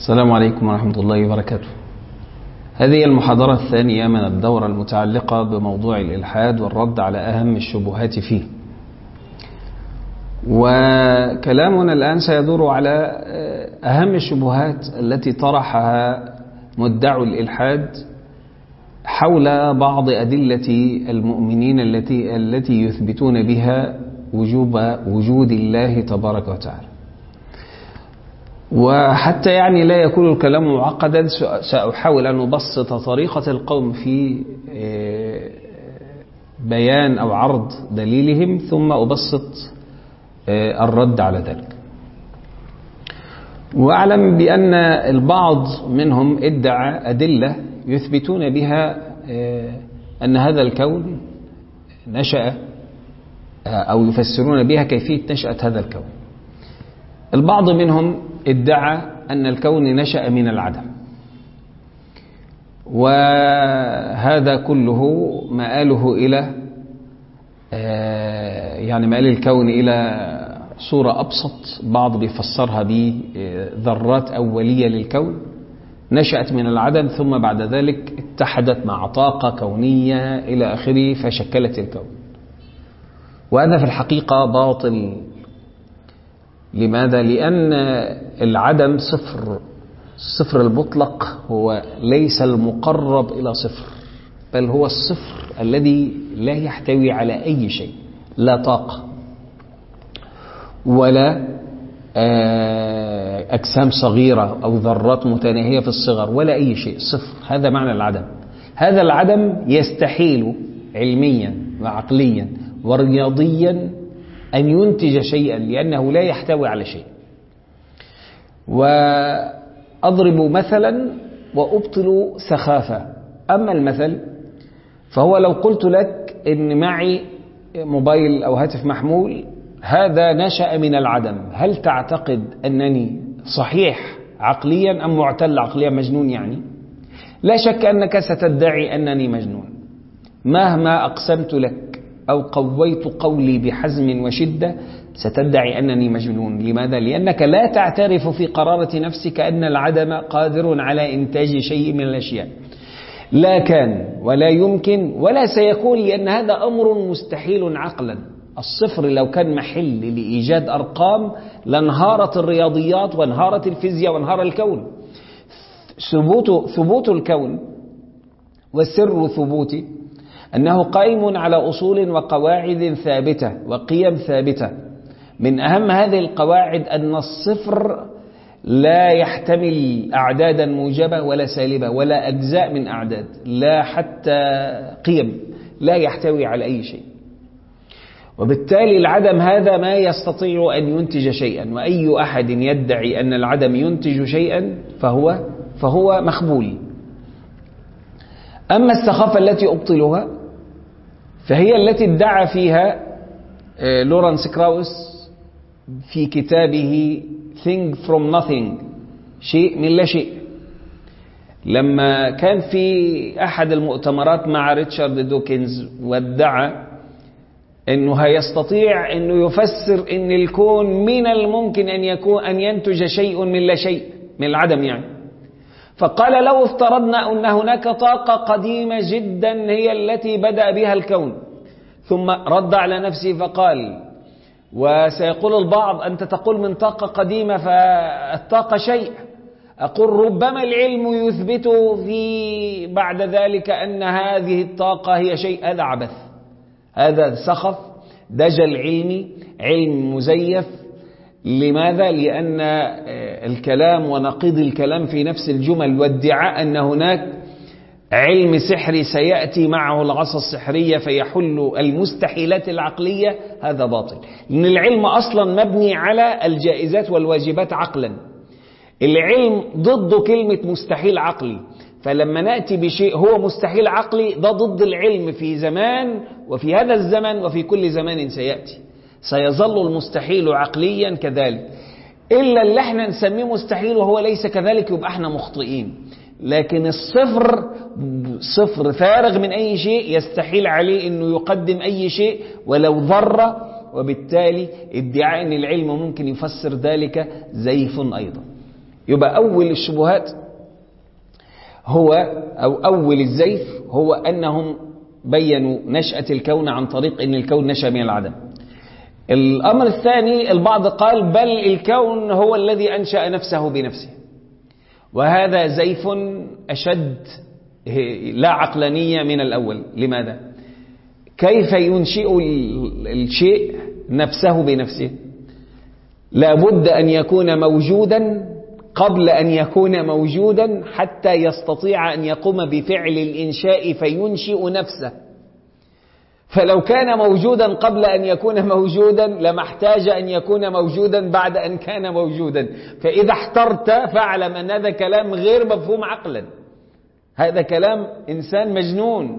السلام عليكم ورحمة الله وبركاته. هذه المحاضرة الثانية من الدورة المتعلقة بموضوع الإلحاد والرد على أهم الشبهات فيه، وكلامنا الآن سيدور على أهم الشبهات التي طرحها مدعو الإلحاد حول بعض أدلة المؤمنين التي يثبتون بها وجود الله تبارك وتعالى. وحتى لا يكون الكلام معقدا، سأحاول أن أبسط طريقة القوم في بيان أو عرض دليلهم، ثم أبسط الرد على ذلك. وأعلم بأن البعض منهم ادعى أدلة يثبتون بها أن هذا الكون نشأ، أو يفسرون بها كيفية نشأة هذا الكون. البعض منهم ادعى أن الكون نشأ من العدم، وهذا كله مآله إلى مآل الكون إلى صورة أبسط. بعض بيفسرها بذرات أولية للكون نشأت من العدم، ثم بعد ذلك اتحدت مع طاقة كونية إلى آخره فشكلت الكون. وهذا في الحقيقة باطل. لماذا؟ لأن العدم صفر. الصفر المطلق هو ليس المقرب إلى صفر، بل هو الصفر الذي لا يحتوي على أي شيء، لا طاقة ولا أجسام صغيرة أو ذرات متناهية في الصغر ولا أي شيء، صفر. هذا معنى العدم. هذا العدم يستحيل علميا وعقليا ورياضيا أن ينتج شيئا، لأنه لا يحتوي على شيء. وأضرب مثلا وأبطل سخافة. أما المثل فهو لو قلت لك إن معي موبايل أو هاتف محمول، هذا نشأ من العدم، هل تعتقد أنني صحيح عقليا أم معتل عقليا، مجنون؟ لا شك أنك ستدعي أنني مجنون مهما أقسمت لك أو قويت قولي بحزم وشدة، ستدعي أنني مجنون. لماذا؟ لأنك لا تعترف في قرارة نفسك أن العدم قادر على إنتاج شيء من الأشياء. لا كان ولا يمكن ولا سيكون، لأن هذا أمر مستحيل عقلا. الصفر لو كان محل لإيجاد أرقام لانهارت الرياضيات وانهارت الفيزياء وانهار الكون. ثبوت الكون وسر ثبوته أنه قائم على أصول وقواعد ثابتة وقيم ثابتة. من أهم هذه القواعد أن الصفر لا يحتمل أعدادا موجبة ولا سالبة ولا أجزاء من أعداد، لا حتى قيم، لا يحتوي على أي شيء. وبالتالي العدم هذا ما يستطيع أن ينتج شيئا، وأي أحد يدعي أن العدم ينتج شيئا فهو مخبول. أما السخافة التي أبطلها فهي التي ادعى فيها لورانس كراوس في كتابه Thing from Nothing، شيء من لا شيء. لما كان في أحد المؤتمرات مع ريتشارد دوكنز وادعى أنه هيستطيع أنه يفسر أن الكون من الممكن أن ينتج شيء من لا شيء، من العدم فقال لو افترضنا أن هناك طاقة قديمة جدا هي التي بدأ بها الكون، ثم رد على نفسه فقال، وسيقول البعض أنت تقول من طاقة قديمة فالطاقة شيء. أقول ربما العلم يثبت في بعد ذلك أن هذه الطاقة هي شيء. هذا عبث، هذا سخف، دجل علمي، علم مزيف. لماذا؟ لأن الكلام ونقيض الكلام في نفس الجمل، وادعاء أن هناك علم سحري سيأتي معه العصا السحرية فيحل المستحيلات العقلية، هذا باطل. لأن العلم أصلا مبني على الجائزات والواجبات عقلا. العلم ضد كلمة مستحيل عقلي، فلما نأتي بشيء هو مستحيل عقلي ده ضد العلم في زمان وفي هذا الزمن وفي كل زمان سيأتي. سيظل المستحيل عقليا كذلك، إلا اللي احنا نسميه مستحيل وهو ليس كذلك، يبقى احنا مخطئين. لكن الصفر صفر فارغ من أي شيء، يستحيل عليه أنه يقدم أي شيء ولو ذرة، وبالتالي ادعاء أن العلم ممكن يفسر ذلك زيف أيضا. يبقى أول الشبهات هو أو أول الزيف هو أنهم بيّنوا نشأة الكون عن طريق أن الكون نشأ من العدم. الأمر الثاني البعض قال بل الكون هو الذي أنشأ نفسه بنفسه، وهذا زيف أشد لا عقلانية من الأول. لماذا؟ كيف ينشئ الشيء نفسه بنفسه؟ لابد أن يكون موجودا قبل أن يكون موجودا حتى يستطيع أن يقوم بفعل الإنشاء فينشئ نفسه. فلو كان موجودا قبل أن يكون موجودا لما احتاج أن يكون موجودا بعد أن كان موجودا. فإذا احترت فاعلم أن هذا كلام غير مفهوم عقلا، هذا كلام إنسان مجنون.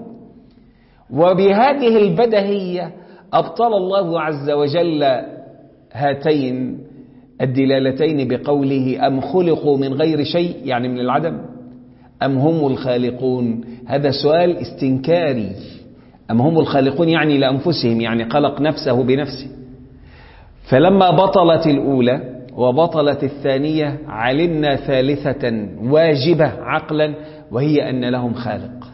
وبهذه البدهية أبطل الله عز وجل هاتين الدلالتين بقوله أم خلقوا من غير شيء، يعني من العدم، أم هم الخالقون. هذا سؤال استنكاري. أم هم الخالقون يعني لأنفسهم، يعني خلق نفسه بنفسه. فلما بطلت الأولى وبطلت الثانية علمنا ثالثة واجبة عقلا، وهي أن لهم خالق.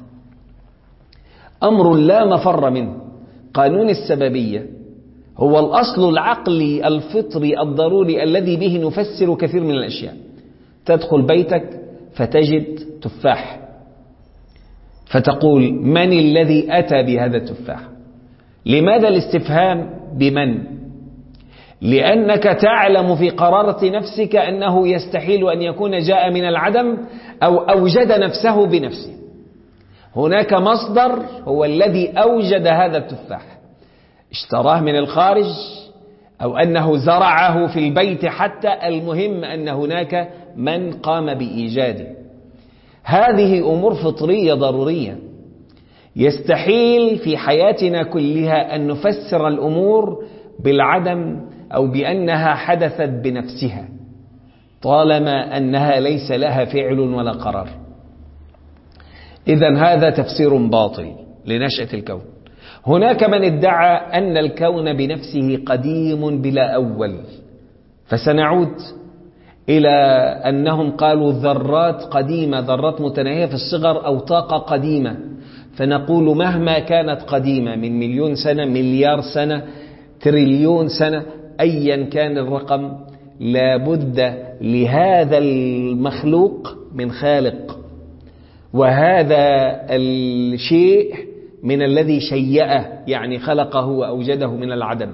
أمر لا مفر منه. قانون السببية هو الأصل العقلي الفطري الضروري الذي به نفسر كثير من الأشياء. تدخل بيتك فتجد تفاح، فتقول من الذي أتى بهذا التفاح؟ لماذا الاستفهام بمن؟ لأنك تعلم في قرارة نفسك أنه يستحيل أن يكون جاء من العدم أو أوجد نفسه بنفسه. هناك مصدر هو الذي أوجد هذا التفاح، اشتراه من الخارج أو أنه زرعه في البيت، حتى المهم أن هناك من قام بإيجاده. هذه أمور فطرية ضرورية. يستحيل في حياتنا كلها أن نفسر الأمور بالعدم أو بأنها حدثت بنفسها طالما أنها ليس لها فعل ولا قرار. إذن هذا تفسير باطل لنشأة الكون. هناك من ادعى أن الكون بنفسه قديم بلا أول، فسنعود إلى أنهم قالوا ذرات قديمة، ذرات متناهية في الصغر أو طاقة قديمة. فنقول مهما كانت قديمة من مليون سنة، مليار سنة، تريليون سنة، أيا كان الرقم، لابد لهذا المخلوق من خالق، وهذا الشيء من الذي شيئه، يعني خلقه وأوجده من العدم.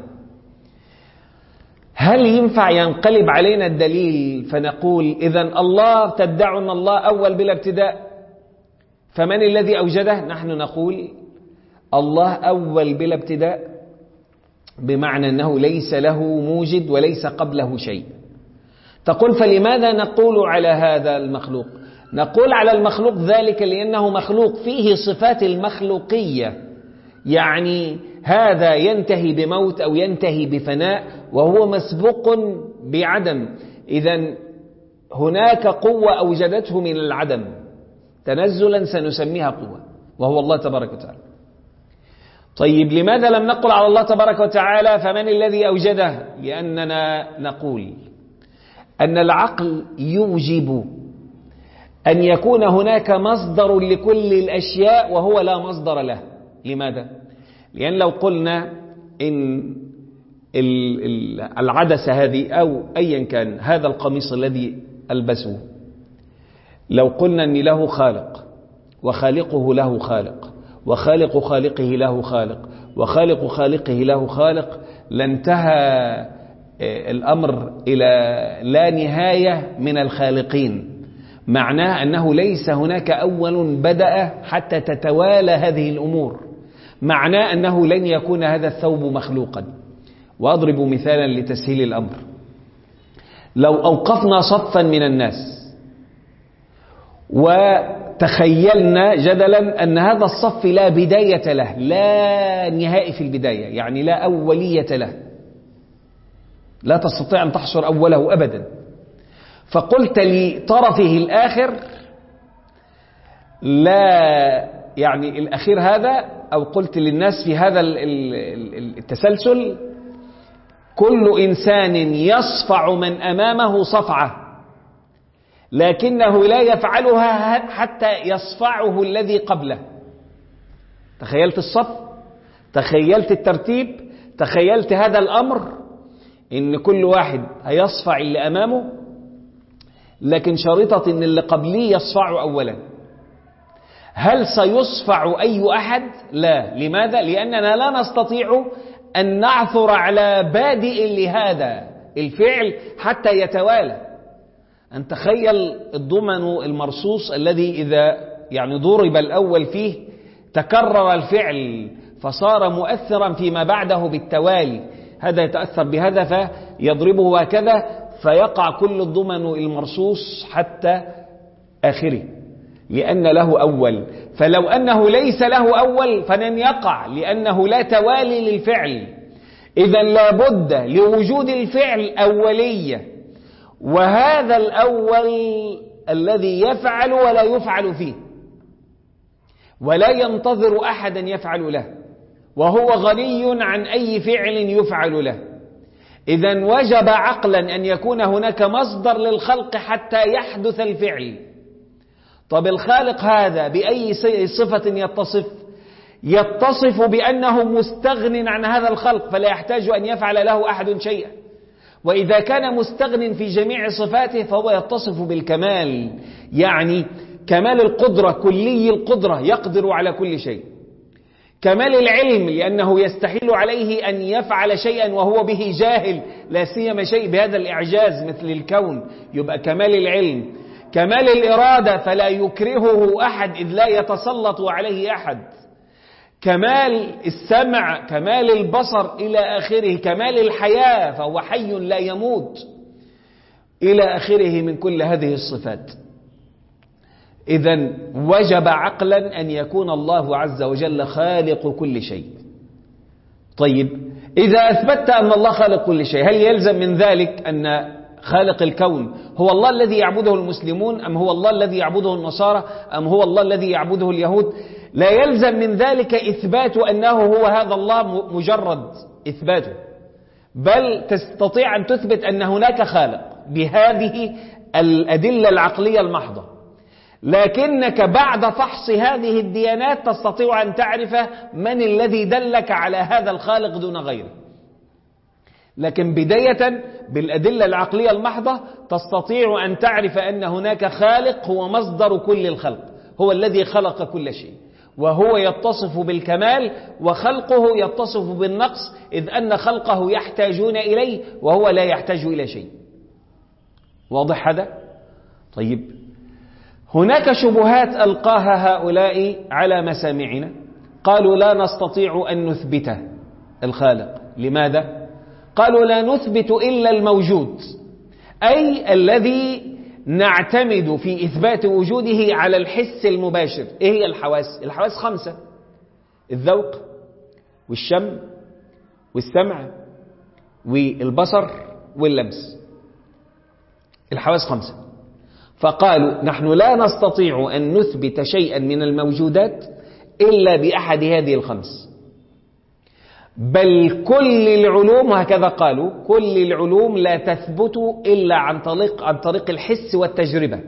هل ينفع ينقلب علينا الدليل فنقول إذن الله تدعوا أن الله أول بلا ابتداء، فمن الذي أوجده؟ نحن نقول الله أول بلا ابتداء، بمعنى أنه ليس له موجد وليس قبله شيء. تقول فلماذا نقول على هذا المخلوق؟ نقول على المخلوق ذلك لأنه مخلوق فيه صفات المخلوقية، يعني هذا ينتهي بموت أو ينتهي بفناء وهو مسبوق بعدم. إذن هناك قوة أوجدته من العدم تنزلا سنسميها قوة، وهو الله تبارك وتعالى. طيب لماذا لم نقل على الله تبارك وتعالى فمن الذي أوجده؟ لأننا نقول أن العقل يوجب أن يكون هناك مصدر لكل الأشياء وهو لا مصدر له. لماذا؟ لأن لو قلنا إن العدسة هذه أو أيا كان هذا القميص الذي ألبسه، لو قلنا أن له خالق وخالقه له خالق وخالق خالقه له خالق وخالق خالقه له خالق، لانتهى الأمر إلى لا نهاية من الخالقين. معناه أنه ليس هناك أول بدأ حتى تتوالى هذه الأمور. معناه أنه لن يكون هذا الثوب مخلوقا. وأضرب مثالا لتسهيل الأمر. لو أوقفنا صفا من الناس وتخيلنا جدلا أن هذا الصف لا بداية له، لا نهاية في البداية، يعني لا أولية له، لا تستطيع أن تحصر أوله أبدا، فقلت لطرفه الآخر لا، يعني الأخير هذا، أو قلت للناس في هذا التسلسل كل إنسان يصفع من أمامه صفعة، لكنه لا يفعلها حتى يصفعه الذي قبله. تخيلت الصف، تخيلت الترتيب، تخيلت هذا الأمر، إن كل واحد هيصفع اللي أمامه، لكن شريطة إن اللي قبليه يصفعه أولا. هل سيصفع أي أحد؟ لا. لماذا؟ لأننا لا نستطيع أن نعثر على بادئ لهذا الفعل حتى يتوالى. أن تخيل الضمن المرصوص الذي إذا ضرب الأول فيه تكرر الفعل فصار مؤثرا فيما بعده بالتوالي، هذا يتأثر بهذا فيضربه هكذا فيقع كل الضمن المرصوص حتى آخره لأن له أول. فلو أنه ليس له أول فلن يقع لأنه لا توالي للفعل. إذا لابد لوجود الفعل أولية، وهذا الأول الذي يفعل ولا يفعل فيه ولا ينتظر أحدا يفعل له، وهو غني عن أي فعل يفعل له. إذا وجب عقلا أن يكون هناك مصدر للخلق حتى يحدث الفعل. طب الخالق هذا بأي صفة يتصف بأنه مستغن عن هذا الخلق فلا يحتاج أن يفعل له أحد شيئا. وإذا كان مستغن في جميع صفاته فهو يتصف بالكمال، يعني كمال القدرة، كلي القدرة، يقدر على كل شيء. كمال العلم لأنه يستحيل عليه أن يفعل شيئا وهو به جاهل، لا سيما شيء بهذا الإعجاز مثل الكون، يبقى كمال العلم. كمال الإرادة فلا يكرهه أحد إذ لا يتسلط عليه أحد. كمال السمع، كمال البصر إلى آخره. كمال الحياة فهو حي لا يموت إلى آخره من كل هذه الصفات. إذن وجب عقلا أن يكون الله عز وجل خالق كل شيء. طيب إذا أثبتت أن الله خالق كل شيء، هل يلزم من ذلك أن خالق الكون هو الله الذي يعبده المسلمون، أم هو الله الذي يعبده النصارى، أم هو الله الذي يعبده اليهود؟ لا يلزم من ذلك إثبات أنه هو هذا الله مجرد إثباته، بل تستطيع أن تثبت أن هناك خالق بهذه الأدلة العقلية المحضة. لكنك بعد فحص هذه الديانات تستطيع أن تعرف من الذي دلك على هذا الخالق دون غيره. لكن بداية بالأدلة العقلية المحضة تستطيع أن تعرف أن هناك خالق هو مصدر كل الخلق، هو الذي خلق كل شيء، وهو يتصف بالكمال وخلقه يتصف بالنقص، إذ أن خلقه يحتاجون إليه وهو لا يحتاج إلى شيء. واضح هذا؟ طيب هناك شبهات ألقاها هؤلاء على مسامعنا، قالوا لا نستطيع أن نثبت الخالق. لماذا؟ قالوا لا نثبت إلا الموجود، أي الذي نعتمد في إثبات وجوده على الحس المباشر. إيه هي الحواس؟ الحواس 5: الذوق والشم والسمع والبصر واللمس. الحواس 5. فقالوا نحن لا نستطيع أن نثبت شيئا من الموجودات إلا بأحد هذه ال5، بل كل العلوم، هكذا قالوا، كل العلوم لا تثبت إلا عن طريق الحس والتجربة.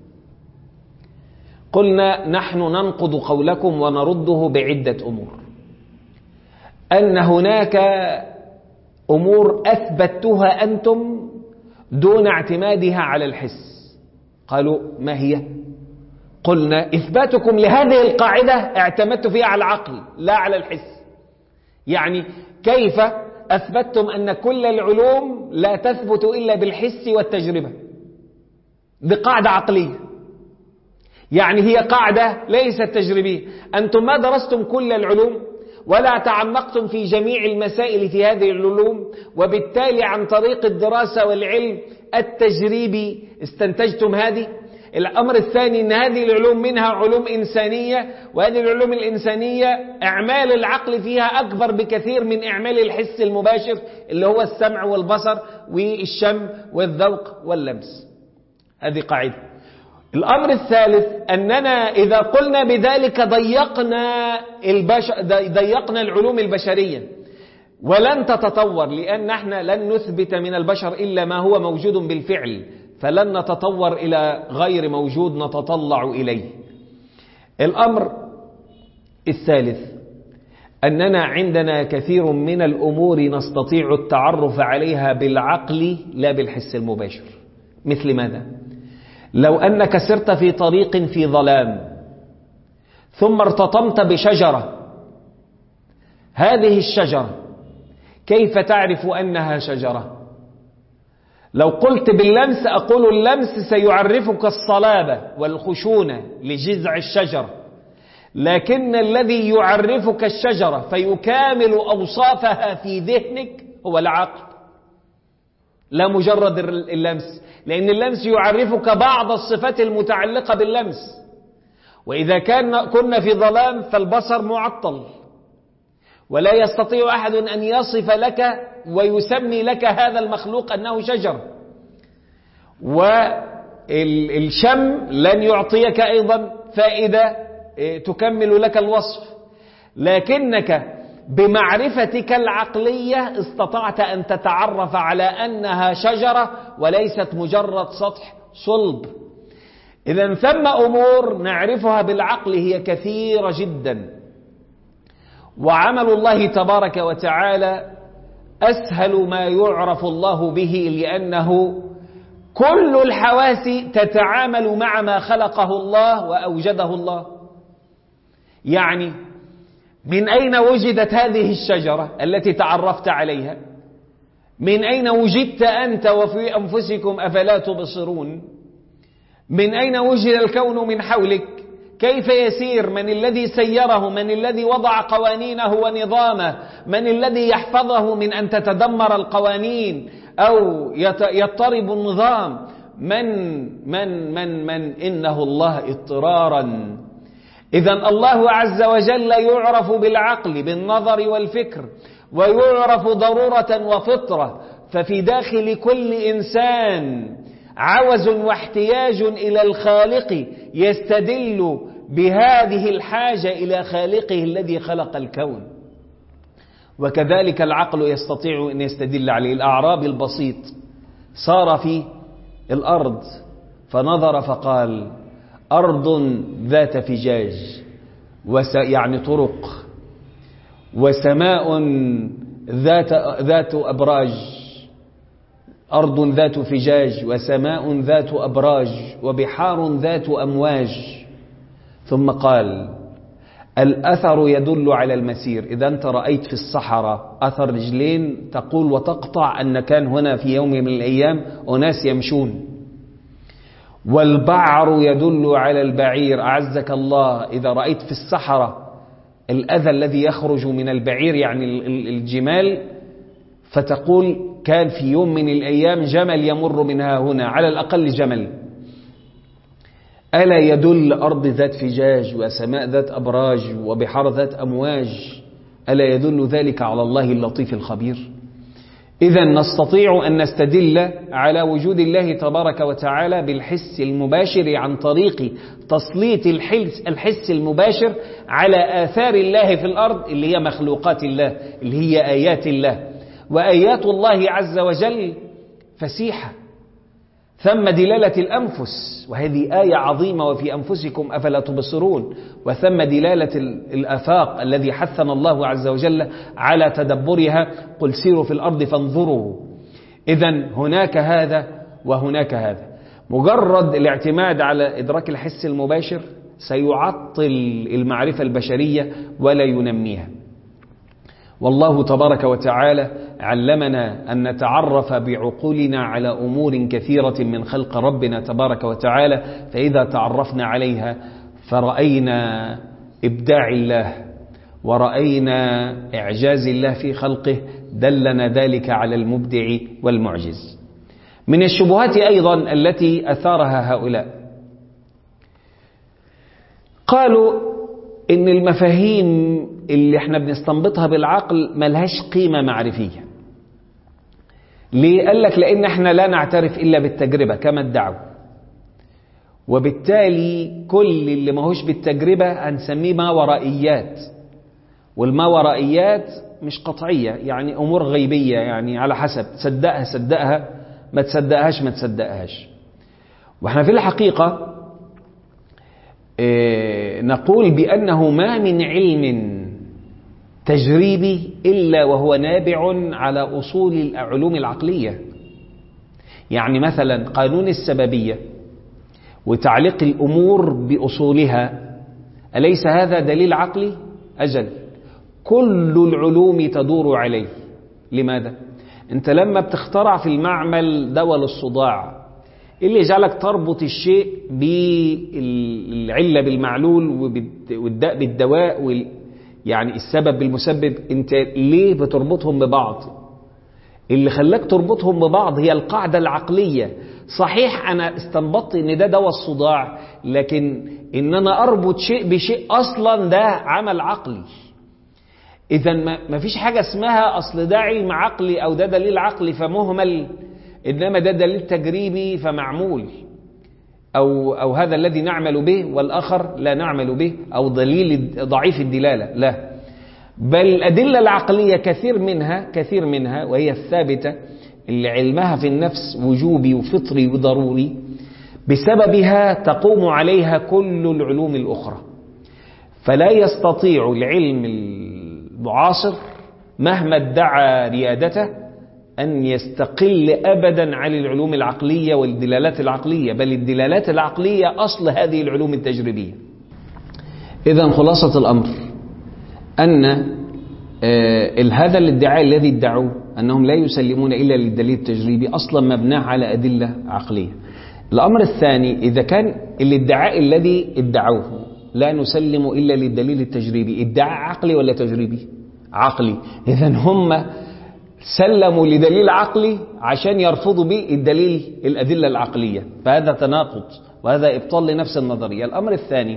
قلنا نحن ننقض قولكم ونرده بعدة أمور. أن هناك أمور أثبتها أنتم دون اعتمادها على الحس. قالوا ما هي؟ قلنا إثباتكم لهذه القاعدة اعتمدت فيها على العقل لا على الحس. يعني كيف أثبتتم أن كل العلوم لا تثبت إلا بالحس والتجربة؟ بقاعدة عقلية، يعني هي قاعدة ليست تجريبية. أنتم ما درستم كل العلوم ولا تعمقتم في جميع المسائل في هذه العلوم، وبالتالي عن طريق الدراسة والعلم التجريبي استنتجتم هذه. الأمر الثاني أن هذه العلوم منها علوم إنسانية، وهذه العلوم الإنسانية أعمال العقل فيها أكبر بكثير من أعمال الحس المباشر اللي هو السمع والبصر والشم والذوق واللمس. هذه قاعدة. الأمر الثالث أننا إذا قلنا بذلك ضيقنا العلوم البشرية ولن تتطور، لأن احنا لن نثبت من البشر إلا ما هو موجود بالفعل، فلن نتطور إلى غير موجود نتطلع إليه. الأمر الثالث أننا عندنا كثير من الأمور نستطيع التعرف عليها بالعقل لا بالحس المباشر. مثل ماذا؟ لو أنك سرت في طريق في ظلام ثم ارتطمت بشجرة، هذه الشجرة كيف تعرف أنها شجرة؟ لو قلت باللمس أقول اللمس سيعرفك الصلابة والخشونة لجذع الشجرة، لكن الذي يعرفك الشجرة فيكامل أوصافها في ذهنك هو العقل، لا مجرد اللمس، لأن اللمس يعرفك بعض الصفات المتعلقة باللمس. وإذا كنا في ظلام فالبصر معطل، ولا يستطيع أحد أن يصف لك ويسمي لك هذا المخلوق أنه شجر، والشم لن يعطيك أيضا فائدة تكمل لك الوصف، لكنك بمعرفتك العقلية استطعت أن تتعرف على أنها شجرة وليست مجرد سطح صلب. إذن ثم أمور نعرفها بالعقل هي كثيرة جدا، وعمل الله تبارك وتعالى أسهل ما يعرف الله به، لأنه كل الحواس تتعامل مع ما خلقه الله وأوجده الله. يعني من أين وجدت هذه الشجرة التي تعرفت عليها؟ من أين وجدت أنت وفي أنفسكم أفلا تبصرون؟ من أين وجد الكون من حولك؟ كيف يسير؟ من الذي سيره؟ من الذي وضع قوانينه ونظامه؟ من الذي يحفظه من أن تتدمر القوانين أو يضطرب النظام؟ من إنه الله اضطرارا. إذن الله عز وجل يعرف بالعقل بالنظر والفكر، ويعرف ضرورة وفطرة. ففي داخل كل إنسان عوز واحتياج إلى الخالق يستدل بهذه الحاجة إلى خالقه الذي خلق الكون. وكذلك العقل يستطيع أن يستدل عليه. الأعرابي البسيط صار في الأرض فنظر فقال: أرض ذات فجاج يعني طرق، وسماء ذات أبراج. أرض ذات فجاج وسماء ذات أبراج وبحار ذات أمواج. ثم قال: الأثر يدل على المسير. إذا أنت رأيت في الصحراء أثر رجلين تقول وتقطع أن كان هنا في يوم من الأيام أناس يمشون. والبعر يدل على البعير. أعزك الله، إذا رأيت في الصحراء الأذى الذي يخرج من البعير يعني الجمال، فتقول كان في يوم من الأيام جمل يمر منها هنا، على الأقل جمل. ألا يدل أرض ذات فجاج وسماء ذات أبراج وبحار ذات أمواج، ألا يدل ذلك على الله اللطيف الخبير؟ إذن نستطيع أن نستدل على وجود الله تبارك وتعالى بالحس المباشر عن طريق تسليط الحس المباشر على آثار الله في الأرض اللي هي مخلوقات الله، اللي هي آيات الله. وآيات الله عز وجل فسيحة. ثم دلالة الأنفس، وهذه آية عظيمة: وفي أنفسكم أفلا تبصرون. وثم دلالة الآفاق الذي حثنا الله عز وجل على تدبرها: قل سيروا في الأرض فانظروا. إذن هناك هذا وهناك هذا. مجرد الاعتماد على إدراك الحس المباشر سيعطل المعرفة البشرية ولا ينميها. والله تبارك وتعالى علمنا أن نتعرف بعقولنا على أمور كثيرة من خلق ربنا تبارك وتعالى، فإذا تعرفنا عليها فرأينا إبداع الله ورأينا إعجاز الله في خلقه دلنا ذلك على المبدع والمعجز. من الشبهات أيضا التي أثارها هؤلاء، قالوا إن المفاهيم اللي احنا بنستنبطها بالعقل ملهاش قيمة معرفية. ليه؟ قال لك لأن احنا لا نعترف إلا بالتجربة كما ادعوا، وبالتالي كل اللي ماهوش بالتجربة هنسميه ما ورائيات، والما ورائيات مش قطعية، يعني أمور غيبية، يعني على حسب تصدقها صدقها، ما تصدقهاش ما تصدقهاش. وإحنا في الحقيقة نقول بأنه ما من علم تجريبي إلا وهو نابع على أصول العلوم العقلية. يعني مثلا قانون السببية وتعليق الأمور بأصولها، أليس هذا دليل عقلي؟ أجل، كل العلوم تدور عليه. لماذا؟ أنت لما بتخترع في المعمل دواء للصداع، اللي يجعلك تربط الشيء بالعلة بالمعلول والداء بالدواء يعني السبب بالمسبب، أنت ليه بتربطهم ببعض؟ اللي خلاك تربطهم ببعض هي القاعدة العقلية. صحيح أنا استنبطت إن ده دواء الصداع، لكن إن أنا أربط شيء بشيء أصلا ده عمل عقلي. إذا ما فيش حاجة اسمها أصل ده علم عقلي أو ده دليل عقلي فمهمل، إنما ده دليل تجريبي فمعمول، أو هذا الذي نعمل به والآخر لا نعمل به، أو دليل ضعيف الدلالة. لا، بل الأدلة العقلية كثير منها وهي الثابتة اللي علمها في النفس وجوبي وفطري وضروري، بسببها تقوم عليها كل العلوم الأخرى. فلا يستطيع العلم المعاصر مهما ادعى ريادته أن يستقل أبدا عن العلوم العقلية والدلالات العقلية، بل الدلالات العقلية أصل هذه العلوم التجريبية. إذن خلاصة الأمر أن هذا الادعاء الذي ادعوه أنهم لا يسلمون إلا للدليل التجريبي أصلا مبناه على أدلة عقلية. الأمر الثاني، إذا كان الادعاء الذي ادعوه لا نسلم إلا للدليل التجريبي ادعاء عقلي ولا تجريبي؟ عقلي. إذن هم سلموا لدليل عقلي عشان يرفضوا به الأدلة العقلية، فهذا تناقض وهذا إبطال لنفس النظرية. الأمر الثاني،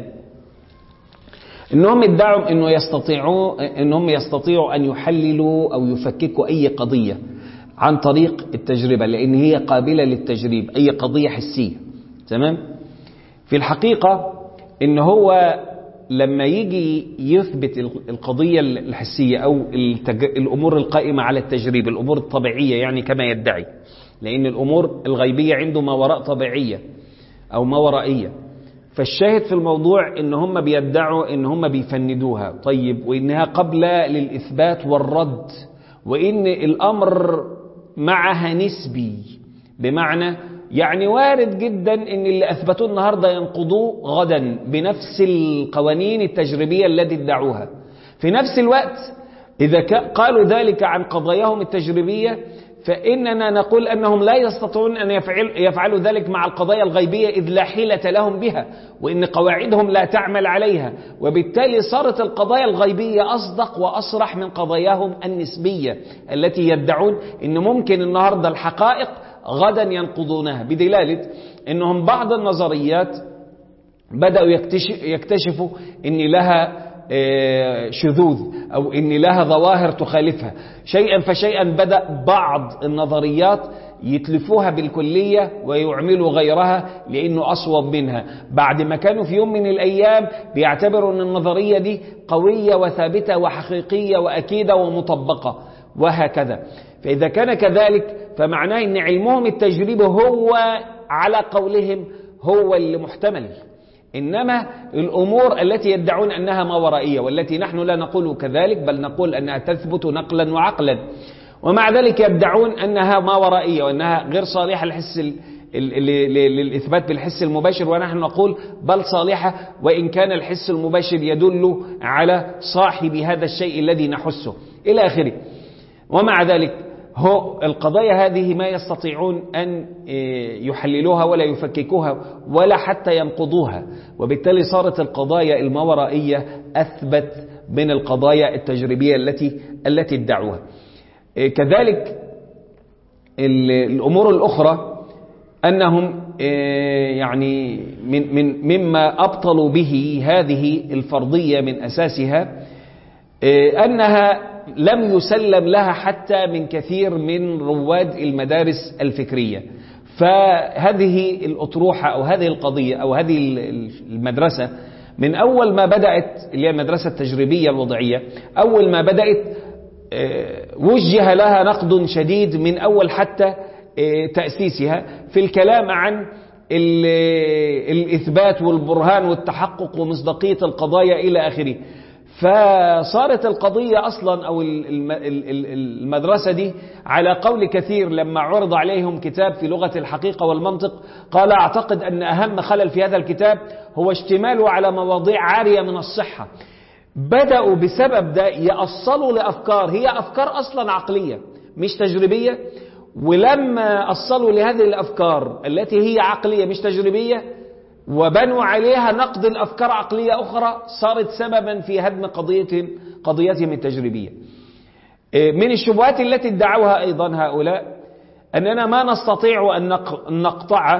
إنهم ادعوا إنهم يستطيعوا أن يحللوا أو يفككوا أي قضية عن طريق التجربة، لأن هي قابلة للتجريب، أي قضية حسية. تمام؟ في الحقيقة إن هو لما يجي يثبت القضية الحسية أو الأمور القائمة على التجريب، الأمور الطبيعية يعني كما يدعي، لأن الأمور الغيبية عنده ما وراء طبيعية أو ما ورائية. فالشاهد في الموضوع إن هم بيدعوا إن هم بيفندوها، طيب، وإنها قبلة للإثبات والرد، وإن الأمر معها نسبي، بمعنى يعني وارد جدا إن اللي أثبتوه النهاردة ينقضوه غدا بنفس القوانين التجريبية التي ادعوها. في نفس الوقت إذا قالوا ذلك عن قضاياهم التجريبية، فإننا نقول أنهم لا يستطيعون أن يفعلوا ذلك مع القضايا الغيبية، إذ لا حيلة لهم بها، وإن قواعدهم لا تعمل عليها، وبالتالي صارت القضايا الغيبية أصدق وأصرح من قضاياهم النسبية التي يدعون إن ممكن النهاردة الحقائق غدا ينقضونها، بدلالة أنهم بعض النظريات بدأوا يكتشفوا أن لها شذوذ أو أن لها ظواهر تخالفها. شيئا فشيئا بدأ بعض النظريات يتلفوها بالكلية ويعملوا غيرها لأنه أصوب منها، بعد ما كانوا في يوم من الأيام بيعتبروا أن النظرية دي قوية وثابتة وحقيقية وأكيدة ومطبقة، وهكذا. فإذا كان كذلك فمعناه أن علمهم التجريبي هو على قولهم هو اللي محتمل، إنما الأمور التي يدعون أنها ما ورائية والتي نحن لا نقول كذلك، بل نقول أنها تثبت نقلا وعقلا، ومع ذلك يدعون أنها ما ورائية وأنها غير صالحة للإثبات بالحس المباشر، ونحن نقول بل صالحة، وإن كان الحس المباشر يدل على صاحب هذا الشيء الذي نحسه إلى آخره. ومع ذلك هو القضايا هذه ما يستطيعون أن يحللوها ولا يفككوها ولا حتى ينقضوها، وبالتالي صارت القضايا الماورائية أثبت من القضايا التجريبية التي ادعوها. كذلك الأمور الأخرى أنهم يعني مما أبطلوا به هذه الفرضية من أساسها أنها لم يسلم لها حتى من كثير من رواد المدارس الفكرية. فهذه الأطروحة أو هذه القضية أو هذه المدرسة من أول ما بدأت، اللي هي المدرسة التجريبية الوضعية، أول ما بدأت وجه لها نقد شديد من أول حتى تأسيسها في الكلام عن الإثبات والبرهان والتحقق ومصداقية القضايا إلى آخره. فصارت القضية أصلا أو المدرسة دي على قول كثير لما عرض عليهم كتاب في لغة الحقيقة والمنطق، قال أعتقد أن أهم خلل في هذا الكتاب هو اشتماله على مواضيع عارية من الصحة. بدأوا بسبب ده يأصلوا لأفكار هي أفكار أصلا عقلية مش تجريبية، ولما أصلوا لهذه الأفكار التي هي عقلية مش تجريبية وبنوا عليها نقد الأفكار عقلية أخرى، صارت سببا في هدم قضيتهم التجريبية. من الشبهات التي ادعوها أيضا هؤلاء أننا ما نستطيع أن نقطع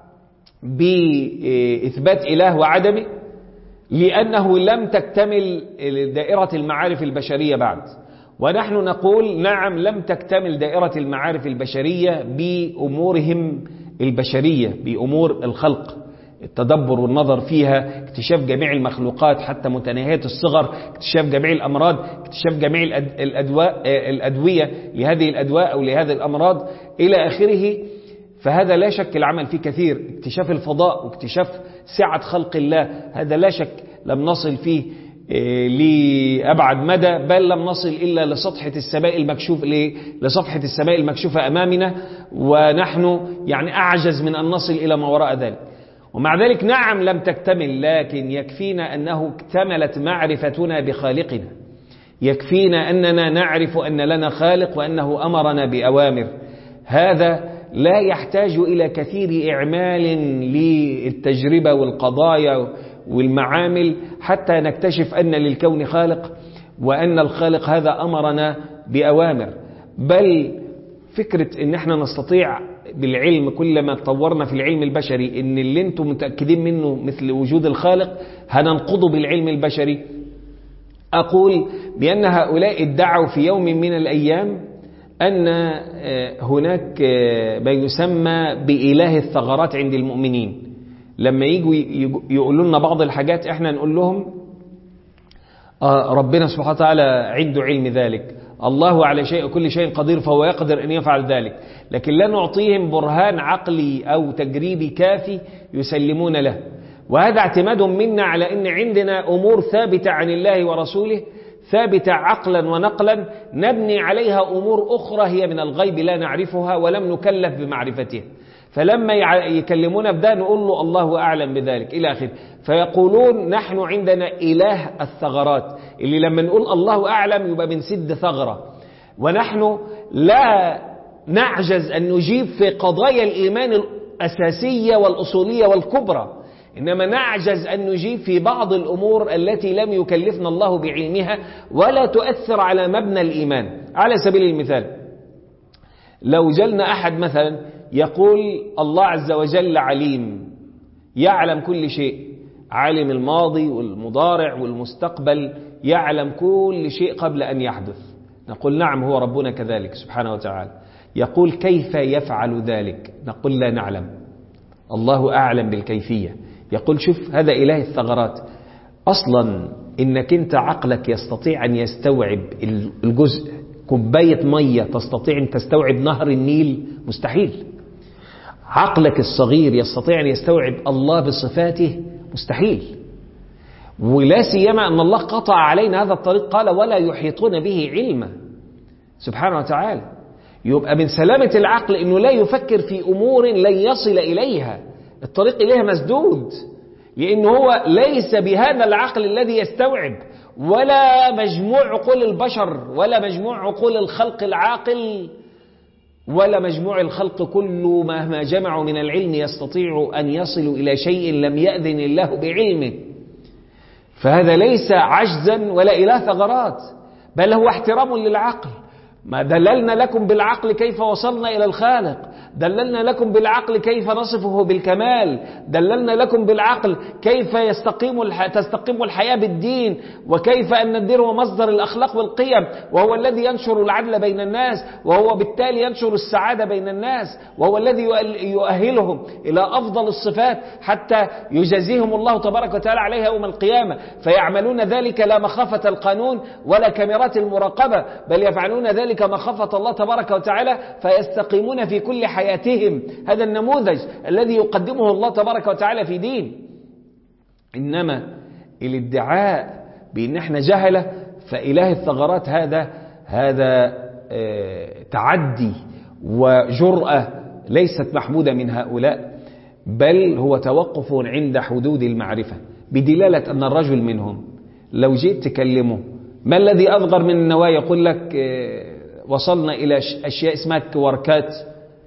بإثبات إله وعدمه لأنه لم تكتمل دائرة المعارف البشرية بعد. ونحن نقول نعم، لم تكتمل دائرة المعارف البشرية بأمورهم البشرية، بأمور الخلق، التدبر والنظر فيها، اكتشاف جميع المخلوقات حتى متناهية الصغر، اكتشاف جميع الأمراض، اكتشاف جميع الأدوية لهذه الأدواء أو لهذه الأمراض إلى آخره. فهذا لا شك العمل فيه كثير. اكتشاف الفضاء واكتشاف سعة خلق الله، هذا لا شك لم نصل فيه لأبعد مدى، بل لم نصل إلا لصفحة السماء المكشوفة أمامنا، ونحن يعني أعجز من أن نصل إلى ما وراء ذلك. ومع ذلك نعم لم تكتمل، لكن يكفينا أنه اكتملت معرفتنا بخالقنا، يكفينا أننا نعرف أن لنا خالق وأنه أمرنا بأوامر. هذا لا يحتاج إلى كثير إعمال للتجربة والقضايا والمعامل حتى نكتشف أن للكون خالق، وأن الخالق هذا أمرنا بأوامر. بل فكرة أن احنا نستطيع بالعلم كلما تطورنا في العلم البشري أن اللي انتم متأكدين منه مثل وجود الخالق هننقضه بالعلم البشري. أقول بأن هؤلاء ادعوا في يوم من الأيام أن هناك ما يسمى بإله الثغرات عند المؤمنين. لما يجوا يقولوا لنا بعض الحاجات احنا نقول لهم ربنا سبحانه وتعالى عنده علم ذلك، الله على كل شيء قدير فهو يقدر أن يفعل ذلك، لكن لا نعطيهم برهان عقلي أو تجريبي كافي يسلمون له. وهذا اعتماد منا على أن عندنا أمور ثابتة عن الله ورسوله، ثابتة عقلا ونقلا، نبني عليها أمور أخرى هي من الغيب لا نعرفها ولم نكلف بمعرفتها. فلما يكلمون بده نقول له الله أعلم بذلك إلى آخره. فيقولون نحن عندنا إله الثغرات، اللي لما نقول الله أعلم يبقى بنسد ثغرة. ونحن لا نعجز أن نجيب في قضايا الإيمان الأساسية والأصولية والكبرى، إنما نعجز أن نجيب في بعض الأمور التي لم يكلفنا الله بعلمها ولا تؤثر على مبنى الإيمان. على سبيل المثال، لو جلنا أحد مثلا يقول الله عز وجل عليم، يعلم كل شيء، عالم الماضي والمضارع والمستقبل، يعلم كل شيء قبل أن يحدث، نقول نعم هو ربنا كذلك سبحانه وتعالى. يقول كيف يفعل ذلك؟ نقول لا نعلم، الله أعلم بالكيفية. يقول شوف هذا إله الثغرات. أصلا إنك أنت عقلك يستطيع أن يستوعب الجزء كوباية مية تستطيع أن تستوعب نهر النيل؟ مستحيل. عقلك الصغير يستطيع أن يستوعب الله بصفاته؟ مستحيل. ولا سيما أن الله قطع علينا هذا الطريق، قال ولا يحيطون به علما سبحانه وتعالى. يبقى من سلامة العقل أنه لا يفكر في أمور لن يصل إليها، الطريق إليها مسدود، لأنه هو ليس بهذا العقل الذي يستوعب، ولا مجموع عقول البشر، ولا مجموع عقول الخلق العاقل، ولا مجموع الخلق كله مهما جمعوا من العلم يستطيع أن يصلوا إلى شيء لم يأذن الله بعلمه. فهذا ليس عجزا ولا إله ثغرات، بل هو احترام للعقل. ما دللنا لكم بالعقل كيف وصلنا إلى الخالق، دللنا لكم بالعقل كيف نصفه بالكمال، دللنا لكم بالعقل كيف تستقيم الحياة بالدين، وكيف أن الدين هو مصدر الأخلاق والقيم، وهو الذي ينشر العدل بين الناس، وهو بالتالي ينشر السعادة بين الناس، وهو الذي يؤهلهم إلى أفضل الصفات حتى يجازيهم الله تبارك وتعالى عليها يوم القيامة. فيعملون ذلك لا مخافة القانون ولا كاميرات المراقبة، بل يفعلون ذلك مخافة الله تبارك وتعالى، فيستقيمون في كل حياة حياتهم هذا النموذج الذي يقدمه الله تبارك وتعالى في دين. إنما الادعاء بأن احنا جهلة فإله الثغرات هذا تعدي وجرأة ليست محمودة من هؤلاء، بل هو توقف عند حدود المعرفة، بدلالة أن الرجل منهم لو جيت تكلمه ما الذي أصغر من النواة يقول لك وصلنا إلى أشياء اسمها كوركات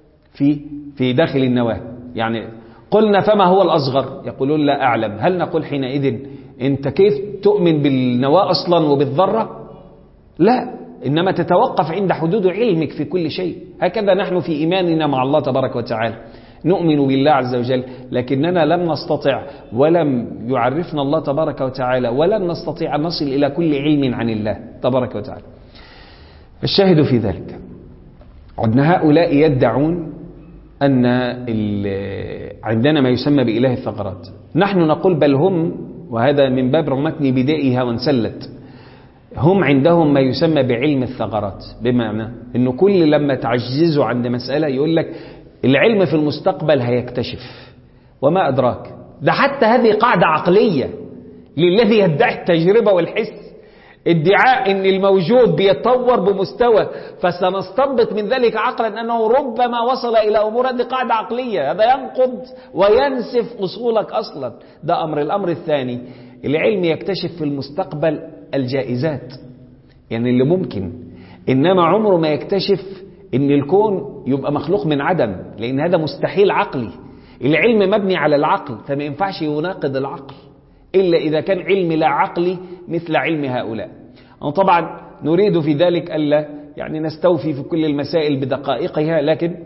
في داخل النواة، يعني قلنا فما هو الأصغر؟ يقولون لا أعلم. هل نقول حينئذ أنت كيف تؤمن بالنواة أصلا وبالذرة؟ لا، إنما تتوقف عند حدود علمك في كل شيء. هكذا نحن في إيماننا مع الله تبارك وتعالى، نؤمن بالله عز وجل، لكننا لم نستطع ولم يعرفنا الله تبارك وتعالى ولن نستطيع أن نصل إلى كل علم عن الله تبارك وتعالى. الشاهد في ذلك أن هؤلاء يدعون أن عندنا ما يسمى بإله الثغرات. نحن نقول بل هم، وهذا من باب رمتني بدائها وانسلت، هم عندهم ما يسمى بعلم الثغرات، بمعنى أنه كل لما تعجزوا عند مسألة يقول لك العلم في المستقبل هيكتشف، وما أدراك. ده حتى هذه قاعدة عقلية للذي يدعي التجربة والحس، ادعاء ان الموجود بيتطور بمستوى فسنستنبط من ذلك عقلا انه ربما وصل الى امور. هذه قاعدة عقلية، هذا ينقض وينسف اصولك اصلا. ده الامر الثاني، العلم يكتشف في المستقبل الجائزات، يعني اللي ممكن، انما عمره ما يكتشف ان الكون يبقى مخلوق من عدم، لان هذا مستحيل عقلي. العلم مبني على العقل، فما ينفعش يناقض العقل إلا إذا كان علم لا عقلي مثل علم هؤلاء. طبعا نريد في ذلك ألا يعني نستوفي في كل المسائل بدقائقها،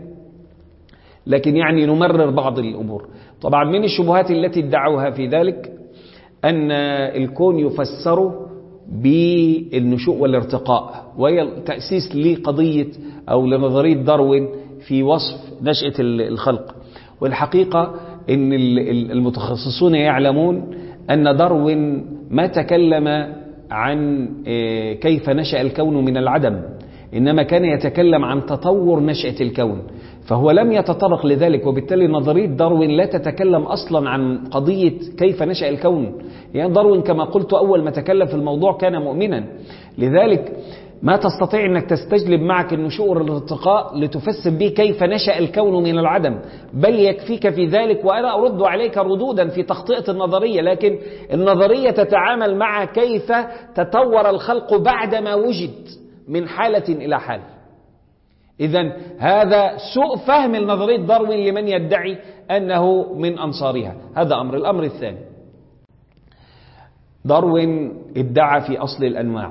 لكن يعني نمرر بعض الأمور. طبعا من الشبهات التي ادعوها في ذلك أن الكون يفسر بالنشوء والارتقاء، وهي تأسيس لقضية أو لنظرية داروين في وصف نشأة الخلق. والحقيقة أن المتخصصون يعلمون أن داروين ما تكلم عن كيف نشأ الكون من العدم، إنما كان يتكلم عن تطور نشأة الكون، فهو لم يتطرق لذلك. وبالتالي نظرية داروين لا تتكلم أصلا عن قضية كيف نشأ الكون. يعني داروين كما قلت أول ما تكلم في الموضوع كان مؤمنا، لذلك ما تستطيع أنك تستجلب معك النشوء والارتقاء لتفسر به كيف نشأ الكون من العدم، بل يكفيك في ذلك، وأنا أرد عليك ردودا في تخطئة النظرية، لكن النظرية تتعامل مع كيف تطور الخلق بعدما وجد من حالة إلى حالة. إذن هذا سوء فهم النظرية داروين لمن يدعي أنه من أنصارها. هذا أمر. الأمر الثاني، داروين ادعى في أصل الأنواع